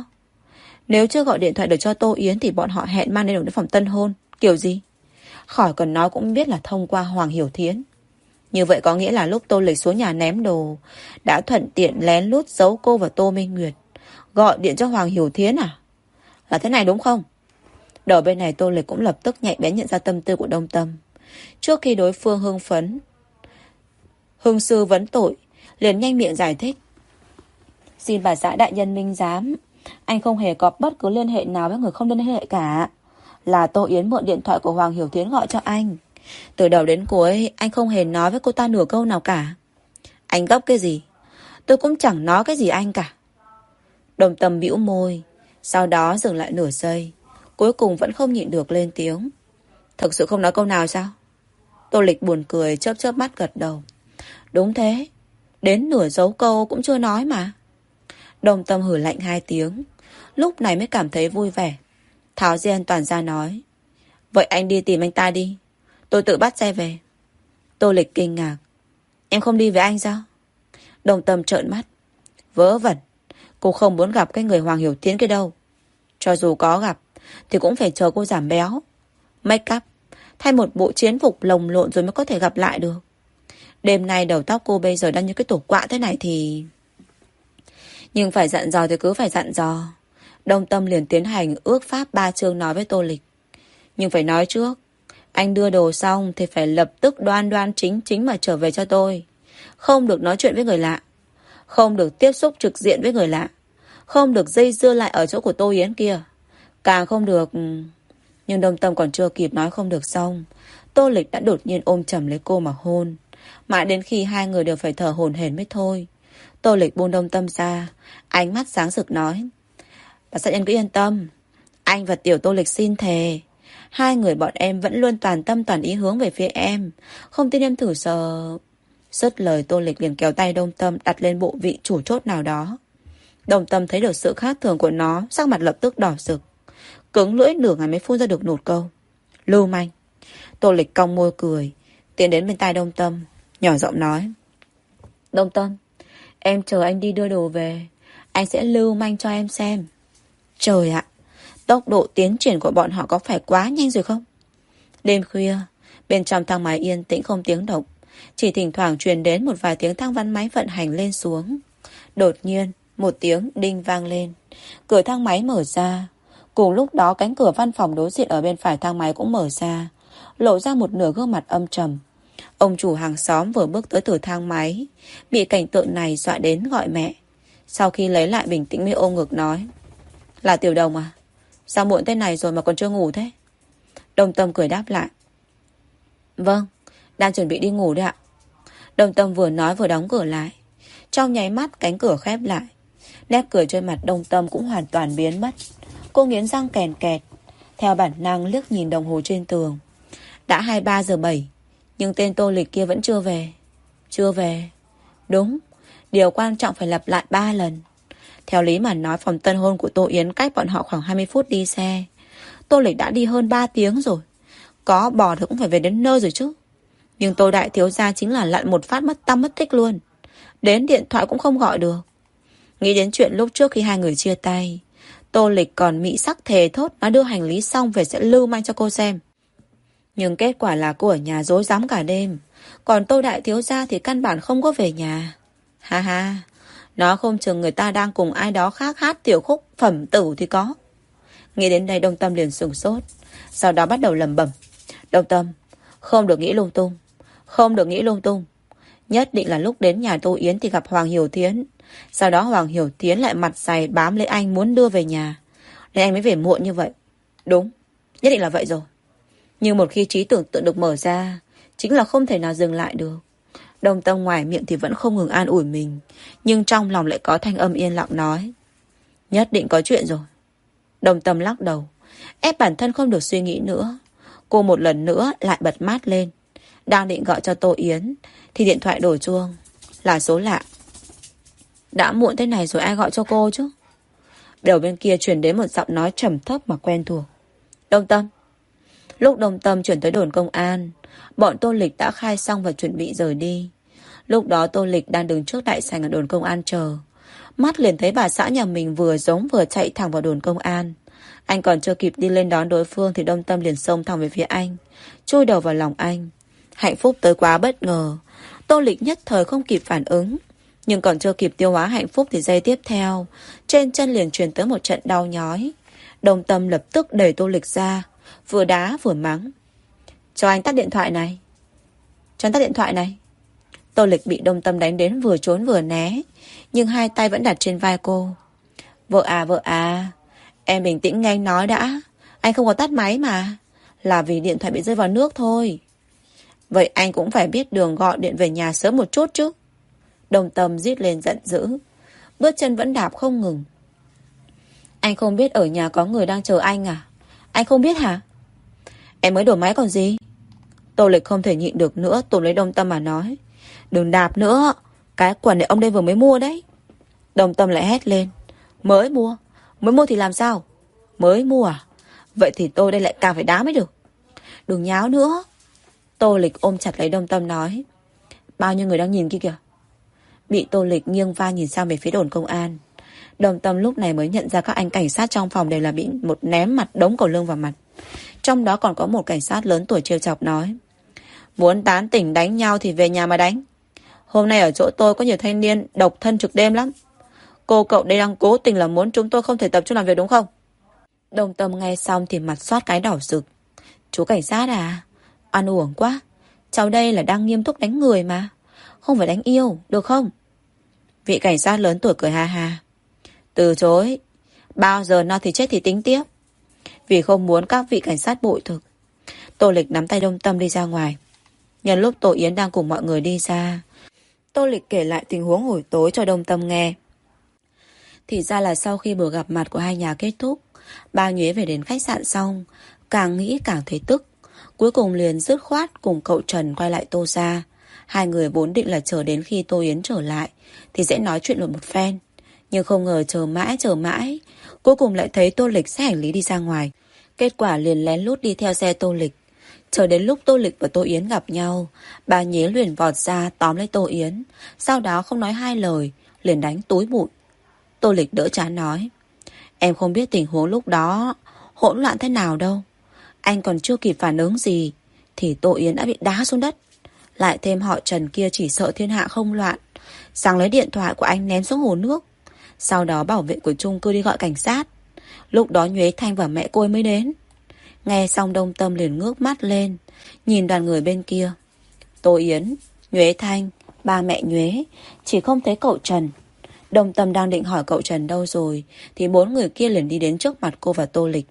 Nếu chưa gọi điện thoại được cho Tô Yến thì bọn họ hẹn mang đến đến phòng tân hôn kiểu gì? Khỏi cần nói cũng biết là thông qua Hoàng Hiểu Thiến. Như vậy có nghĩa là lúc Tô Lịch xuống nhà ném đồ đã thuận tiện lén lút giấu cô và Tô Minh Nguyệt, gọi điện cho Hoàng Hiểu Thiến à? Là thế này đúng không? Đầu bên này Tô Lịch cũng lập tức nhạy bén nhận ra tâm tư của Đông Tâm. Trước khi đối phương hưng phấn hưng sư vấn tội, liền nhanh miệng giải thích: xin bà xã đại nhân minh giám, anh không hề có bất cứ liên hệ nào với người không liên hệ cả. Là Tô Yến mượn điện thoại của Hoàng Hiểu Thiến gọi cho anh. Từ đầu đến cuối anh không hề nói với cô ta nửa câu nào cả. Anh gấp cái gì? Tôi cũng chẳng nói cái gì anh cả. Đồng Tâm bĩu môi, sau đó dừng lại nửa giây, cuối cùng vẫn không nhịn được lên tiếng: thực sự không nói câu nào sao? Tô Lịch buồn cười chớp chớp mắt gật đầu: đúng thế, đến nửa dấu câu cũng chưa nói mà. Đồng Tâm hử lạnh hai tiếng, lúc này mới cảm thấy vui vẻ, tháo dây an toàn ra nói: vậy anh đi tìm anh ta đi, tôi tự bắt xe về. Tô Lịch kinh ngạc: em không đi với anh sao? Đồng Tâm trợn mắt: vớ vẩn, cô không muốn gặp cái người Hoàng Hiểu Thiến kia đâu. Cho dù có gặp thì cũng phải chờ cô giảm béo, make up, thay một bộ chiến phục lồng lộn rồi mới có thể gặp lại được. Đêm nay đầu tóc cô bây giờ đang như cái tổ quạ thế này thì... Nhưng phải dặn dò thì cứ phải dặn dò. Đông Tâm liền tiến hành ước pháp ba chương nói với Tô Lịch: nhưng phải nói trước, anh đưa đồ xong thì phải lập tức đoan đoan chính chính mà trở về cho tôi. Không được nói chuyện với người lạ, không được tiếp xúc trực diện với người lạ, Không được dây dưa lại ở chỗ của Tô Yến kia. Càng không được... Nhưng Đông Tâm còn chưa kịp nói không được xong, Tô Lịch đã đột nhiên ôm chầm lấy cô mà hôn. Mãi đến khi hai người đều phải thở hổn hển mới thôi. Tô Lịch buông Đông Tâm ra, ánh mắt sáng rực nói: Bà Sát Nhân cứ yên tâm, anh và tiểu Tô Lịch xin thề, hai người bọn em vẫn luôn toàn tâm toàn ý hướng về phía em. Không tin em thử sờ. Dứt lời, Tô Lịch liền kéo tay Đông Tâm đặt lên bộ vị chủ chốt nào đó. Đông Tâm thấy được sự khác thường của nó, sắc mặt lập tức đỏ rực, cứng lưỡi nửa ngày mới phun ra được nốt câu: Lưu manh. Tô Lịch cong môi cười, tiến đến bên tai Đông Tâm, nhỏ giọng nói: Đông Tâm, em chờ anh đi đưa đồ về, anh sẽ lưu manh cho em xem. Trời ạ, tốc độ tiến triển của bọn họ có phải quá nhanh rồi không? Đêm khuya, bên trong thang máy yên tĩnh không tiếng động, chỉ thỉnh thoảng truyền đến một vài tiếng thang ván máy vận hành lên xuống. Đột nhiên, một tiếng đinh vang lên, cửa thang máy mở ra. Cùng lúc đó, cánh cửa văn phòng đối diện ở bên phải thang máy cũng mở ra, lộ ra một nửa gương mặt âm trầm. Ông chủ hàng xóm vừa bước tới từ thang máy, bị cảnh tượng này dọa đến gọi mẹ. Sau khi lấy lại bình tĩnh mới ôm ngực nói: Là Tiểu Đồng à? Sao muộn thế này rồi mà còn chưa ngủ thế? Đông Tâm cười đáp lại: Vâng, đang chuẩn bị đi ngủ đấy ạ. Đông Tâm vừa nói vừa đóng cửa lại. Trong nháy mắt cánh cửa khép lại, nét cười trên mặt Đông Tâm cũng hoàn toàn biến mất. Cô nghiến răng kèn kẹt, theo bản năng liếc nhìn đồng hồ trên tường. Đã hai mươi ba giờ bảy, nhưng tên Tô Lịch kia vẫn chưa về. Chưa về. Đúng, điều quan trọng phải lặp lại ba lần. Theo lý mà nói, phòng tân hôn của Tô Yến cách bọn họ khoảng hai mươi phút đi xe. Tô Lịch đã đi hơn ba tiếng rồi, có bò thì cũng phải về đến nơi rồi chứ. Nhưng Tô đại thiếu gia chính là lặn một phát mất tăm mất tích luôn, đến điện thoại cũng không gọi được. Nghĩ đến chuyện lúc trước khi hai người chia tay, Tô Lịch còn mị sắc thề thốt nó đưa hành lý xong về sẽ lưu manh cho cô xem. Nhưng kết quả là cô ở nhà rối rắm cả đêm, còn Tô đại thiếu gia thì căn bản không có về nhà. Ha ha, nó không chừng người ta đang cùng ai đó khác hát tiểu khúc phẩm tử thì có. Nghĩ đến đây Đông Tâm liền sửng sốt, sau đó bắt đầu lẩm bẩm: Đông Tâm, không được nghĩ lung tung, không được nghĩ lung tung. Nhất định là lúc đến nhà Tô Yến thì gặp Hoàng Hiểu Thiến. Sau đó Hoàng Hiểu Thiến lại mặt dày bám lấy anh muốn đưa về nhà, nên anh mới về muộn như vậy. Đúng, nhất định là vậy rồi. Nhưng một khi trí tưởng tượng được mở ra, chính là không thể nào dừng lại được. Đông Tâm ngoài miệng thì vẫn không ngừng an ủi mình, nhưng trong lòng lại có thanh âm yên lặng nói: Nhất định có chuyện rồi. Đông Tâm lắc đầu, ép bản thân không được suy nghĩ nữa. Cô một lần nữa lại bật mát lên, đang định gọi cho Tô Yến thì điện thoại đổ chuông. Là số lạ. Đã muộn thế này rồi ai gọi cho cô chứ? Đầu bên kia truyền đến một giọng nói trầm thấp mà quen thuộc: Đông Tâm. Lúc Đông Tâm chuyển tới đồn công an, bọn Tô Lịch đã khai xong và chuẩn bị rời đi. Lúc đó Tô Lịch đang đứng trước đại sảnh ở đồn công an chờ, mắt liền thấy bà xã nhà mình vừa giống vừa chạy thẳng vào đồn công an. Anh còn chưa kịp đi lên đón đối phương thì Đông Tâm liền xông thẳng về phía anh, chui đầu vào lòng anh. Hạnh phúc tới quá bất ngờ, Tô Lịch nhất thời không kịp phản ứng. Nhưng còn chưa kịp tiêu hóa hạnh phúc thì giây tiếp theo, trên chân liền truyền tới một trận đau nhói. Đông Tâm lập tức đẩy Tô Lịch ra, vừa đá vừa mắng: Cho anh tắt điện thoại này. Cho anh tắt điện thoại này. Tô Lịch bị Đông Tâm đánh đến vừa trốn vừa né, nhưng hai tay vẫn đặt trên vai cô. Vợ à vợ à, em bình tĩnh nghe anh nói đã. Anh không có tắt máy mà, là vì điện thoại bị rơi vào nước thôi. Vậy anh cũng phải biết đường gọi điện về nhà sớm một chút chứ. Đông Tâm rít lên giận dữ, bước chân vẫn đạp không ngừng. Anh không biết ở nhà có người đang chờ anh à? Anh không biết hả? Em mới đổi máy còn gì. Tô Lịch không thể nhịn được nữa, tụm lấy Đông Tâm mà nói: Đừng đạp nữa, cái quần này ông đây vừa mới mua đấy. Đông Tâm lại hét lên: Mới mua? Mới mua thì làm sao? Mới mua à? Vậy thì tôi đây lại càng phải đá mới được. Đừng nháo nữa. Tô Lịch ôm chặt lấy Đông Tâm nói: Bao nhiêu người đang nhìn kia kìa. Bị Tô Lịch nghiêng vai nhìn sang về phía đồn công an. Đông Tâm lúc này mới nhận ra các anh cảnh sát trong phòng đều là bị một ném mặt đống cầu lương vào mặt. Trong đó còn có một cảnh sát lớn tuổi trêu chọc nói: Muốn tán tỉnh đánh nhau thì về nhà mà đánh. Hôm nay ở chỗ tôi có nhiều thanh niên độc thân trực đêm lắm. Cô cậu đây đang cố tình là muốn chúng tôi không thể tập trung làm việc đúng không? Đông Tâm nghe xong thì mặt xoát cái đỏ rực. Chú cảnh sát à, ăn uổng quá. Cháu đây là đang nghiêm túc đánh người mà, không phải đánh yêu, được không? Vị cảnh sát lớn tuổi cười ha ha: Từ chối. Bao giờ nó thì chết thì tính tiếp. Vì không muốn các vị cảnh sát bội thực, Tô Lịch nắm tay Đông Tâm đi ra ngoài. Nhân lúc Tô Yến đang cùng mọi người đi ra, Tô Lịch kể lại tình huống hồi tối cho Đông Tâm nghe. Thì ra là sau khi buổi gặp mặt của hai nhà kết thúc, ba Nhuế về đến khách sạn xong, càng nghĩ càng thấy tức. Cuối cùng liền dứt khoát cùng cậu Trần quay lại Tô ra. Hai người vốn định là chờ đến khi Tô Yến trở lại thì sẽ nói chuyện luận một phen. Nhưng không ngờ chờ mãi chờ mãi, cuối cùng lại thấy Tô Lịch xách hành lý đi ra ngoài. Kết quả liền lén lút đi theo xe Tô Lịch. Chờ đến lúc Tô Lịch và Tô Yến gặp nhau, bà Nhế liền vọt ra tóm lấy Tô Yến, sau đó không nói hai lời liền đánh túi bụi. Tô Lịch đỡ chán nói: Em không biết tình huống lúc đó hỗn loạn thế nào đâu. Anh còn chưa kịp phản ứng gì thì Tô Yến đã bị đá xuống đất. Lại thêm họ Trần kia chỉ sợ thiên hạ không loạn, sáng lấy điện thoại của anh ném xuống hồ nước. Sau đó bảo vệ của chung cư đi gọi cảnh sát. Lúc đó Nhuế Thanh và mẹ cô ấy mới đến. Nghe xong Đông Tâm liền ngước mắt lên, nhìn đoàn người bên kia. Tô Yến, Nhuế Thanh, ba mẹ Nhuế, chỉ không thấy cậu Trần. Đông Tâm đang định hỏi cậu Trần đâu rồi thì bốn người kia liền đi đến trước mặt cô và Tô Lịch.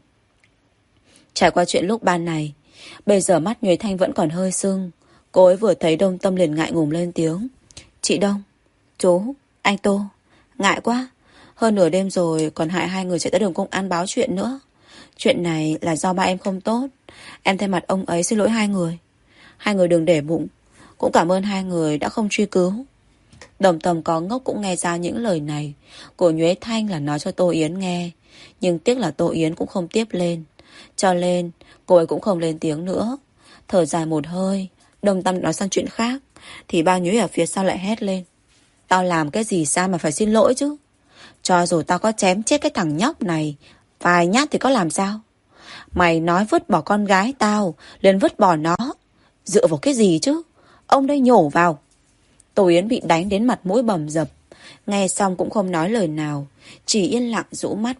Trải qua chuyện lúc ban này, bây giờ mắt Nhuế Thanh vẫn còn hơi sưng. Cô ấy vừa thấy Đông Tâm liền ngại ngùng lên tiếng: Chị Đông, chú, anh Tô, ngại quá. Hơn nửa đêm rồi còn hại hai người chạy tới đường công an báo chuyện nữa. Chuyện này là do ba em không tốt. Em thay mặt ông ấy xin lỗi hai người. Hai người đừng để bụng. Cũng cảm ơn hai người đã không truy cứu. Đồng Tâm có ngốc cũng nghe ra những lời này của Nhuế Thanh là nói cho Tô Yến nghe. Nhưng tiếc là Tô Yến cũng không tiếp lên, cho nên cô ấy cũng không lên tiếng nữa. Thở dài một hơi, Đồng Tâm nói sang chuyện khác thì ba Nhuế ở phía sau lại hét lên: Tao làm cái gì sao mà phải xin lỗi chứ? Cho dù tao có chém chết cái thằng nhóc này vài nhát thì có làm sao? Mày nói vứt bỏ con gái tao liền vứt bỏ nó, dựa vào cái gì chứ? Ông đây nhổ vào. Tô Yến bị đánh đến mặt mũi bầm dập, nghe xong cũng không nói lời nào, chỉ yên lặng rũ mắt.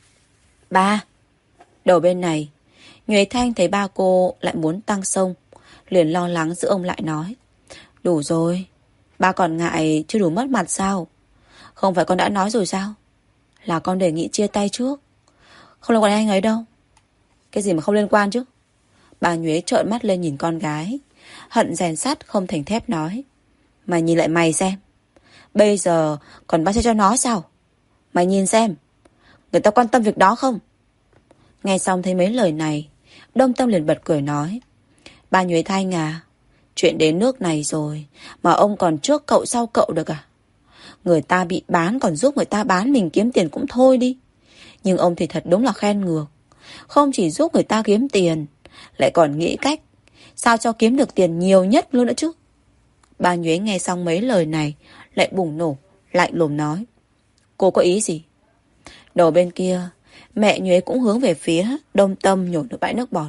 Ba. Đầu bên này, Nhuế Thanh thấy ba cô lại muốn tăng sông, liền lo lắng giữ ông lại nói: Đủ rồi, ba còn ngại chưa đủ mất mặt sao? Không phải con đã nói rồi sao? Là con đề nghị chia tay trước. Không liên quan đến anh ấy đâu. Cái gì mà không liên quan chứ? Bà Nhuế trợn mắt lên nhìn con gái, hận rèn sắt không thành thép nói: Mày nhìn lại mày xem, bây giờ còn bao che cho nó sao? Mày nhìn xem, người ta quan tâm việc đó không? Nghe xong thấy mấy lời này, Đông Tâm liền bật cười nói: Bà Nhuế Thanh à, chuyện đến nước này rồi mà ông còn trước cậu sau cậu được à? Người ta bị bán còn giúp người ta bán mình kiếm tiền cũng thôi đi. Nhưng ông thì thật đúng là khen ngược. Không chỉ giúp người ta kiếm tiền, lại còn nghĩ cách sao cho kiếm được tiền nhiều nhất luôn nữa chứ. Bà Nhuế nghe xong mấy lời này lại bùng nổ, lạnh lùng nói: Cô có ý gì? Đầu bên kia, mẹ Nhuế cũng hướng về phía Đông Tâm nhổ được bãi nước bọt.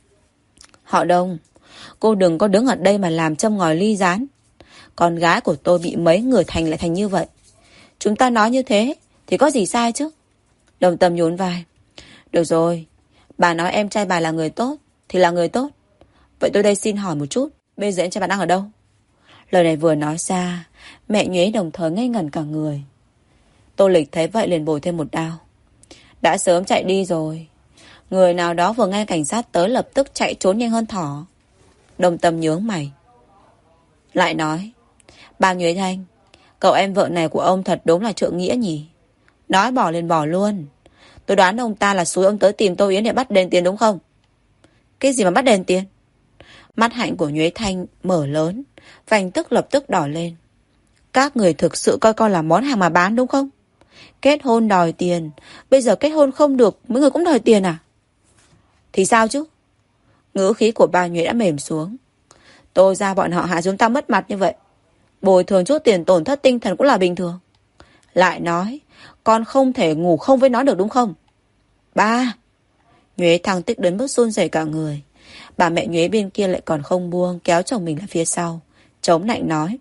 Họ Đông, cô đừng có đứng ở đây mà làm châm ngòi ly gián. Con gái của tôi bị mấy người thành lại thành như vậy. Chúng ta nói như thế thì có gì sai chứ? Đồng Tâm nhún vai: Được rồi, bà nói em trai bà là người tốt thì là người tốt. Vậy tôi đây xin hỏi một chút, bây giờ em trai bà đang ở đâu? Lời này vừa nói ra, mẹ Nhuế đồng thời ngây ngẩn cả người. Tô Lịch thấy vậy liền bồi thêm một đao: Đã sớm chạy đi rồi. Người nào đó vừa nghe cảnh sát tới lập tức chạy trốn nhanh hơn thỏ. Đồng Tâm nhướng mày, lại nói: Bà Nhuế Thanh, cậu em vợ này của ông thật đúng là trượng nghĩa nhỉ. Nói bỏ liền bỏ luôn. Tôi đoán ông ta là xúi ông tới tìm Tô Yến để bắt đền tiền đúng không? Cái gì mà bắt đền tiền? Mắt hạnh của Nhuế Thanh mở lớn, vành tức lập tức đỏ lên. Các người thực sự coi con là món hàng mà bán đúng không? Kết hôn đòi tiền, bây giờ kết hôn không được mấy người cũng đòi tiền à? Thì sao chứ? Ngữ khí của bà Nhuế đã mềm xuống. Tôi ra bọn họ hạ chúng ta mất mặt như vậy, bồi thường chút tiền tổn thất tinh thần cũng là bình thường. Lại nói, con không thể ngủ không với nó được đúng không? Ba! Nhuế Thăng tức đến mức run rẩy cả người. Bà mẹ Nhuế bên kia lại còn không buông, kéo chồng mình lại phía sau, chống nạnh nói: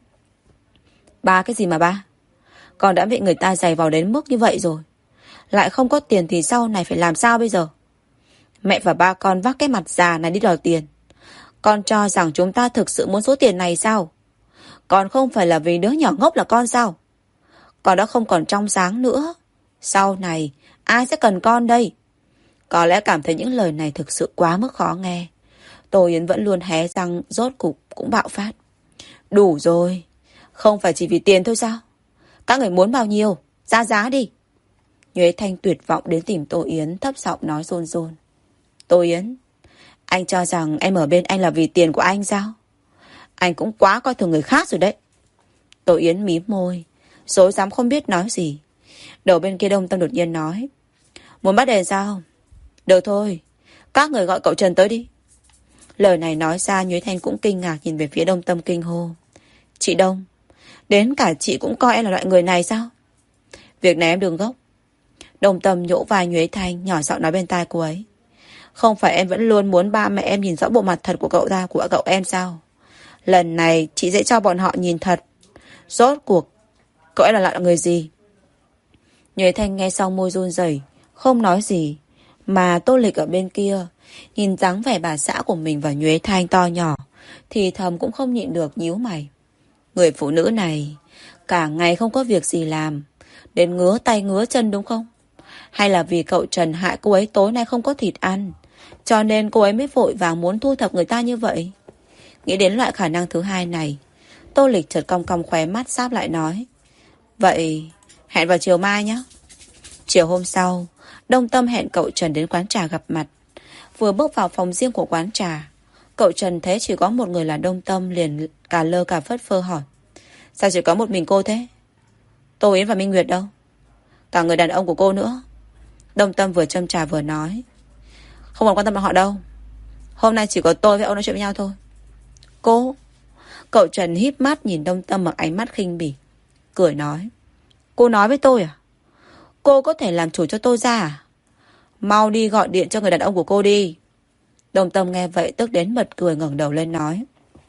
Ba cái gì mà ba? Con đã bị người ta giày vào đến mức như vậy rồi, lại không có tiền thì sau này phải làm sao bây giờ? Mẹ và ba con vác cái mặt già này đi đòi tiền. Con cho rằng chúng ta thực sự muốn số tiền này sao? Con không phải là vì đứa nhỏ ngốc là con sao? Con đã không còn trong sáng nữa, Sau này, ai sẽ cần con đây? Có lẽ cảm thấy những lời này thực sự quá mức khó nghe. Tô Yến vẫn luôn hé răng, rốt cục cũng bạo phát. Đủ rồi. Không phải chỉ vì tiền thôi sao? Các người muốn bao nhiêu? Ra giá đi. Nhuế Thanh tuyệt vọng đến tìm Tô Yến, thấp giọng nói run run. Tô Yến, anh cho rằng em ở bên anh là vì tiền của anh sao? Anh cũng quá coi thường người khác rồi đấy. Tô Yến mím môi, rối rắm không biết nói gì. Đầu bên kia Đông Tâm đột nhiên nói. Muốn bắt đèn sao? Được thôi, các người gọi cậu Trần tới đi. Lời này nói ra, Nhuế Thanh cũng kinh ngạc nhìn về phía Đông Tâm kinh hô. Chị Đông, đến cả chị cũng coi em là loại người này sao? Việc này em đừng gốc. Đông Tâm nhỗ vai Nhuế Thanh, nhỏ giọng nói bên tai cô ấy. Không phải em vẫn luôn muốn ba mẹ em nhìn rõ bộ mặt thật của cậu ta, của cậu em sao? Lần này chị sẽ cho bọn họ nhìn thật. Rốt cuộc cậu ấy là loại người gì? Nhuế Thanh nghe xong môi run rẩy, không nói gì. Mà Tô Lịch ở bên kia nhìn dáng vẻ bà xã của mình và Nhuế Thanh to nhỏ, thì thầm cũng không nhịn được nhíu mày. Người phụ nữ này cả ngày không có việc gì làm, đến ngứa tay ngứa chân đúng không? Hay là vì cậu Trần hại cô ấy tối nay không có thịt ăn, cho nên cô ấy mới vội vàng muốn thu thập người ta như vậy? Nghĩ đến loại khả năng thứ hai này, Tô Lịch chợt cong cong khóe mắt, sáp lại nói. Vậy hẹn vào chiều mai nhé. Chiều hôm sau, Đông Tâm hẹn cậu Trần đến quán trà gặp mặt. Vừa bước vào phòng riêng của quán trà, cậu Trần thấy chỉ có một người là Đông Tâm, liền cả lơ cả phất phơ hỏi. Sao chỉ có một mình cô thế? Tô Yến và Minh Nguyệt đâu? Cả người đàn ông của cô nữa. Đông Tâm vừa châm trà vừa nói. Không còn quan tâm đến họ đâu. Hôm nay chỉ có tôi với ông nói chuyện với nhau thôi. Cô? Cậu Trần híp mắt nhìn Đông Tâm bằng ánh mắt khinh bỉ, cười nói. Cô nói với tôi à? Cô có thể làm chủ cho tôi ra à? Mau đi gọi điện cho người đàn ông của cô đi. Đông Tâm nghe vậy tức đến bật cười, ngẩng đầu lên nói.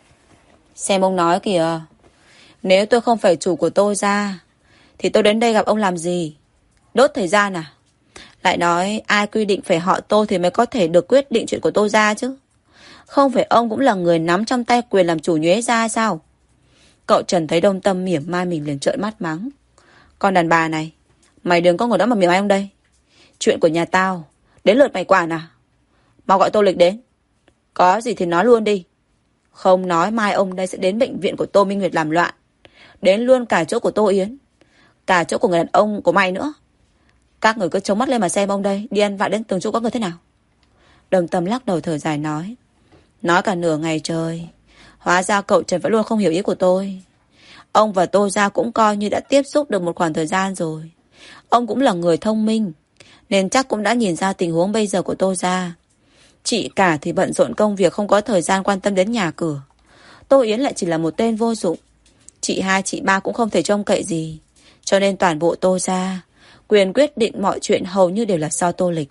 Xem ông nói kìa. Nếu tôi không phải chủ của tôi ra thì tôi đến đây gặp ông làm gì? Đốt thời gian à? Lại nói ai quy định phải họ tôi thì mới có thể được quyết định chuyện của tôi ra chứ? Không phải ông cũng là người nắm trong tay quyền làm chủ Nhuế gia sao? Cậu Trần thấy Đông Tâm mỉa mai mình liền trợn mắt mắng. Con đàn bà này, mày đừng có ngồi đó mà mỉa mai ông đây. Chuyện của nhà tao đến lượt mày quản à? Mau gọi Tô Lịch đến. Có gì thì nói luôn đi. Không nói mai ông đây sẽ đến bệnh viện của Tô Minh Nguyệt làm loạn. Đến luôn cả chỗ của Tô Yến, cả chỗ của người đàn ông của mày nữa. Các người cứ chống mắt lên mà xem ông đây đi ăn vạ đến từng chỗ có người thế nào. Đồng Tâm lắc đầu thở dài nói. Nói cả nửa ngày trời, hóa ra cậu Trần vẫn luôn không hiểu ý của tôi. Ông và Tô gia cũng coi như đã tiếp xúc được một khoảng thời gian rồi. Ông cũng là người thông minh, nên chắc cũng đã nhìn ra tình huống bây giờ của Tô gia. Chị cả thì bận rộn công việc, không có thời gian quan tâm đến nhà cửa. Tô Yến lại chỉ là một tên vô dụng. Chị hai, chị ba cũng không thể trông cậy gì. Cho nên toàn bộ Tô gia, quyền quyết định mọi chuyện hầu như đều là do Tô Lịch.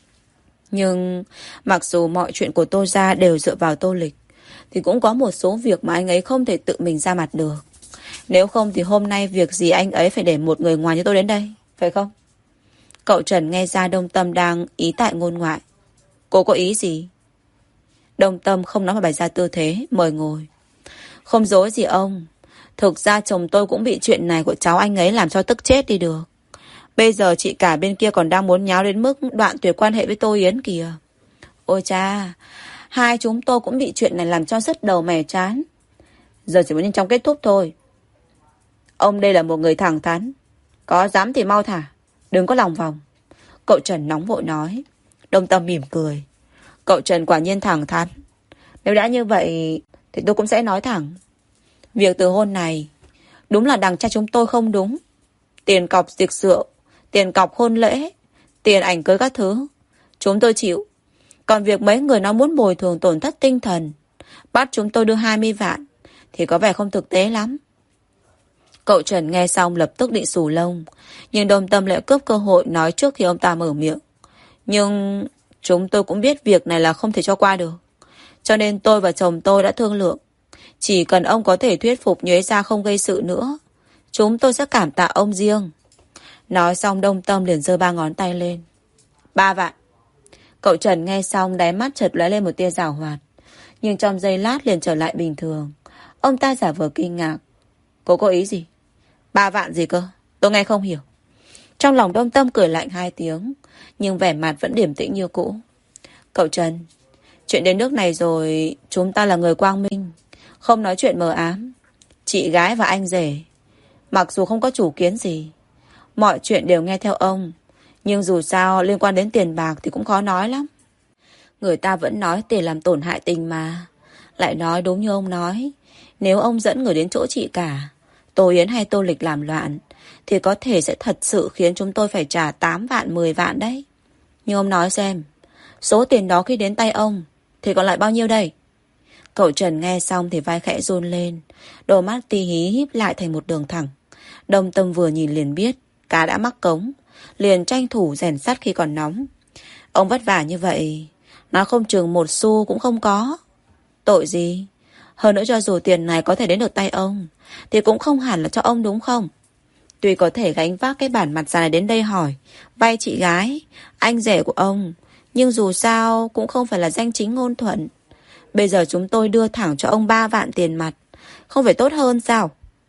Nhưng mặc dù mọi chuyện của Tô gia đều dựa vào Tô Lịch, thì cũng có một số việc mà anh ấy không thể tự mình ra mặt được. Nếu không thì hôm nay việc gì anh ấy phải để một người ngoài như tôi đến đây, phải không? Cậu Trần nghe ra Đông Tâm đang ý tại ngôn ngoại. Cô có ý gì? Đông Tâm không nói mà bày ra tư thế, mời ngồi. Không dối gì ông. Thực ra chồng tôi cũng bị chuyện này của cháu anh ấy làm cho tức chết đi được. Bây giờ chị cả bên kia còn đang muốn nháo đến mức đoạn tuyệt quan hệ với Tô Yến kìa. Ôi cha, hai chúng tôi cũng bị chuyện này làm cho sứt đầu mẻ chán. Giờ chỉ muốn nhanh chóng kết thúc thôi. Ông đây là một người thẳng thắn, có dám thì mau thả, đừng có lòng vòng. Cậu Trần nóng vội nói. Đông Tâm mỉm cười. Cậu Trần quả nhiên thẳng thắn. Nếu đã như vậy thì tôi cũng sẽ nói thẳng. Việc từ hôn này đúng là đằng cha chúng tôi không đúng. Tiền cọc tiệc rượu, tiền cọc hôn lễ, tiền ảnh cưới các thứ, chúng tôi chịu. Còn việc mấy người nó muốn bồi thường tổn thất tinh thần, bắt chúng tôi đưa hai mươi vạn, thì có vẻ không thực tế lắm. Cậu Trần nghe xong lập tức định xù lông, nhưng Đông Tâm lại cướp cơ hội nói trước khi ông ta mở miệng. Nhưng chúng tôi cũng biết việc này là không thể cho qua được. Cho nên tôi và chồng tôi đã thương lượng. Chỉ cần ông có thể thuyết phục Nhuế gia không gây sự nữa, chúng tôi sẽ cảm tạ ông riêng. Nói xong Đông Tâm liền giơ ba ngón tay lên. Ba vạn. Cậu Trần nghe xong đáy mắt chợt lóe lên một tia giảo hoạt, nhưng trong giây lát liền trở lại bình thường. Ông ta giả vờ kinh ngạc. Cô có ý gì? Ba vạn gì cơ? Tôi nghe không hiểu. Trong lòng Đông Tâm cười lạnh hai tiếng, nhưng vẻ mặt vẫn điềm tĩnh như cũ. Cậu Trần, chuyện đến nước này rồi, chúng ta là người quang minh, không nói chuyện mờ ám. Chị gái và anh rể, mặc dù không có chủ kiến gì, mọi chuyện đều nghe theo ông, nhưng dù sao liên quan đến tiền bạc thì cũng khó nói lắm. Người ta vẫn nói tiền làm tổn hại tình mà. Lại nói đúng như ông nói, nếu ông dẫn người đến chỗ chị cả, Tô Yến hay Tô Lịch làm loạn, thì có thể sẽ thật sự khiến chúng tôi phải trả tám vạn, mười vạn đấy. Nhưng ông nói xem, số tiền đó khi đến tay ông thì còn lại bao nhiêu đây? Cậu Trần nghe xong thì vai khẽ run lên, đôi mắt tí hí híp lại thành một đường thẳng. Đông Tâm vừa nhìn liền biết cá đã mắc cống, liền tranh thủ rèn sắt khi còn nóng. Ông vất vả như vậy, nó không chừng một xu cũng không có. Tội gì? Hơn nữa cho dù tiền này có thể đến được tay ông, thì cũng không hẳn là cho ông đúng không? Tuy có thể gánh vác cái bản mặt già này đến đây hỏi vay chị gái, anh rể của ông, nhưng dù sao cũng không phải là danh chính ngôn thuận. Bây giờ chúng tôi đưa thẳng cho ông ba vạn tiền mặt, không phải tốt hơn sao?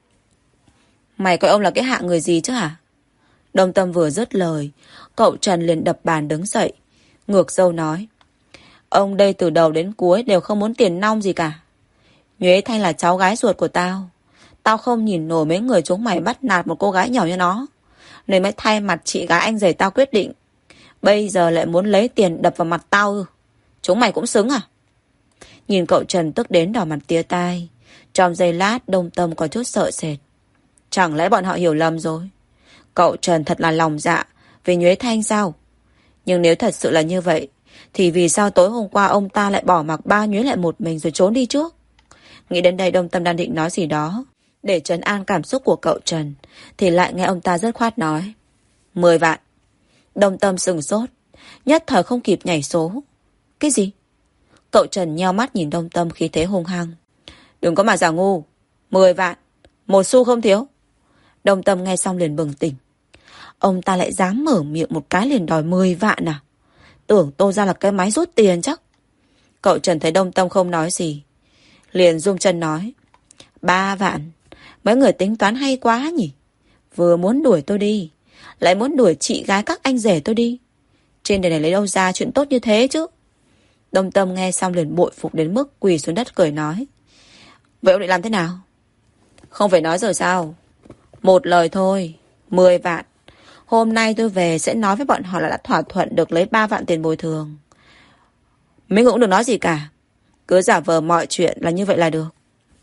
Mày coi ông là cái hạng người gì chứ hả? Đông Tâm vừa dứt lời, cậu Trần liền đập bàn đứng dậy, ngược dâu nói: Ông đây từ đầu đến cuối đều không muốn tiền nong gì cả. Nhuế Thanh là cháu gái ruột của tao. Tao không nhìn nổi mấy người chúng mày bắt nạt một cô gái nhỏ như nó, nên mới thay mặt chị gái anh rể tao quyết định. Bây giờ lại muốn lấy tiền đập vào mặt tao ư? Chúng mày cũng xứng à? Nhìn cậu Trần tức đến đỏ mặt tía tai, trong giây lát Đông Tâm có chút sợ sệt. Chẳng lẽ bọn họ hiểu lầm rồi? Cậu Trần thật là lòng dạ vì Nhuế Thanh sao? Nhưng nếu thật sự là như vậy, thì vì sao tối hôm qua ông ta lại bỏ mặc ba Nhuế lại một mình rồi trốn đi trước? Nghĩ đến đây Đông Tâm đang định nói gì đó để trấn an cảm xúc của cậu Trần, thì lại nghe ông ta rất khoát nói: Mười vạn. Đông Tâm sừng sốt, nhất thời không kịp nhảy số. Cái gì? Cậu Trần nheo mắt nhìn Đông Tâm khí thế hung hăng. Đừng có mà giả ngu. Mười vạn, một xu không thiếu. Đông Tâm nghe xong liền bừng tỉnh. Ông ta lại dám mở miệng một cái liền đòi mười vạn à? Tưởng tôi ra là cái máy rút tiền chắc. Cậu Trần thấy Đông Tâm không nói gì, liền rung chân nói: Ba vạn. Mấy người tính toán hay quá nhỉ. Vừa muốn đuổi tôi đi, lại muốn đuổi chị gái các anh rể tôi đi. Trên đời này lấy đâu ra chuyện tốt như thế chứ? Đông Tâm nghe xong liền bội phục đến mức quỳ xuống đất cười nói: Vậy ông định làm thế nào? Không phải nói rồi sao? Một lời thôi, mười vạn. Hôm nay tôi về sẽ nói với bọn họ là đã thỏa thuận được lấy ba vạn tiền bồi thường. Mấy người cũng đừng nói gì cả, cứ giả vờ mọi chuyện là như vậy là được.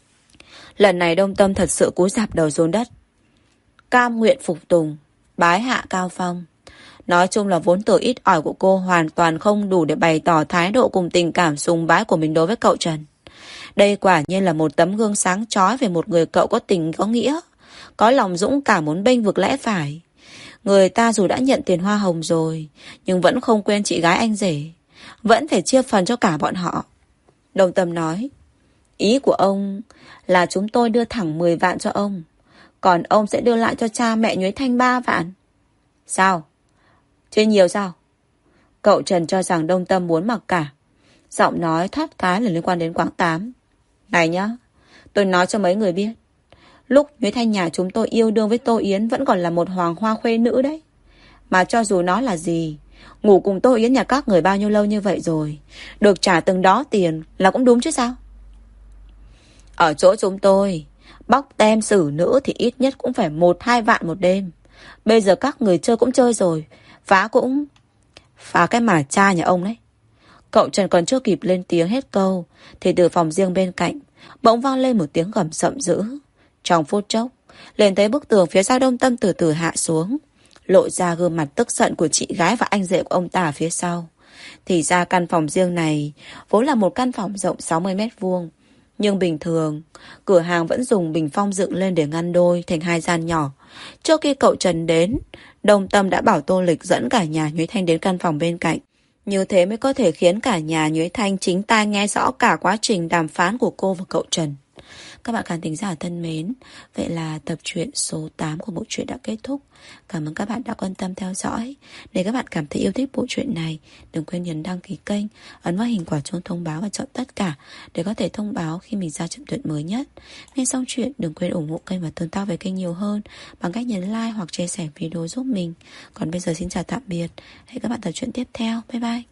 Lần này Đông Tâm thật sự cúi rạp đầu xuống đất, cam nguyện phục tùng, bái hạ Cao Phong. Nói chung là vốn từ ít ỏi của cô hoàn toàn không đủ để bày tỏ thái độ cùng tình cảm sùng bái của mình đối với cậu Trần. Đây quả nhiên là một tấm gương sáng chói về một người cậu có tình có nghĩa, có lòng dũng cảm muốn bênh vực lẽ phải. Người ta dù đã nhận tiền hoa hồng rồi, nhưng vẫn không quên chị gái anh rể, vẫn phải chia phần cho cả bọn họ. Đông Tâm nói: Ý của ông là chúng tôi đưa thẳng mười vạn cho ông, còn ông sẽ đưa lại cho cha mẹ Nhuế Thanh ba vạn. Sao? Chưa nhiều sao? Cậu Trần cho rằng Đông Tâm muốn mặc cả, giọng nói thoát cái là liên quan đến quãng tám. Này nhá, tôi nói cho mấy người biết, lúc Nhuế Thanh nhà chúng tôi yêu đương với Tô Yến vẫn còn là một hoàng hoa khuê nữ đấy. Mà cho dù nó là gì, ngủ cùng Tô Yến nhà các người bao nhiêu lâu như vậy rồi, được trả từng đó tiền là cũng đúng chứ sao? Ở chỗ chúng tôi, bóc tem xử nữ thì ít nhất cũng phải một hai vạn một đêm. Bây giờ các người chơi cũng chơi rồi, phá cũng... Phá cái mà cha nhà ông đấy. Cậu Trần còn chưa kịp lên tiếng hết câu, thì từ phòng riêng bên cạnh bỗng vang lên một tiếng gầm sậm dữ. Trong phút chốc, liền thấy bức tường phía sau Đông Tâm từ từ hạ xuống, lộ ra gương mặt tức giận của chị gái và anh rể của ông ta phía sau. Thì ra căn phòng riêng này vốn là một căn phòng rộng sáu mươi mét vuông, nhưng bình thường cửa hàng vẫn dùng bình phong dựng lên để ngăn đôi thành hai gian nhỏ. Trước khi cậu Trần đến, Đông Tâm đã bảo Tô Lịch dẫn cả nhà Nhuế Thanh đến căn phòng bên cạnh. Như thế mới có thể khiến cả nhà Nhuế Thanh chính tai nghe rõ cả quá trình đàm phán của cô và cậu Trần. Các bạn khán thính giả thân mến, vậy là tập truyện số tám của bộ truyện đã kết thúc. Cảm ơn các bạn đã quan tâm theo dõi. Nếu các bạn cảm thấy yêu thích bộ truyện này, đừng quên nhấn đăng ký kênh, ấn vào hình quả chuông thông báo và chọn tất cả để có thể thông báo khi mình ra tập truyện mới nhất. Nghe xong chuyện đừng quên ủng hộ kênh và tương tác với kênh nhiều hơn bằng cách nhấn like hoặc chia sẻ video giúp mình. Còn bây giờ xin chào tạm biệt. Hẹn các bạn tập truyện tiếp theo. Bye bye.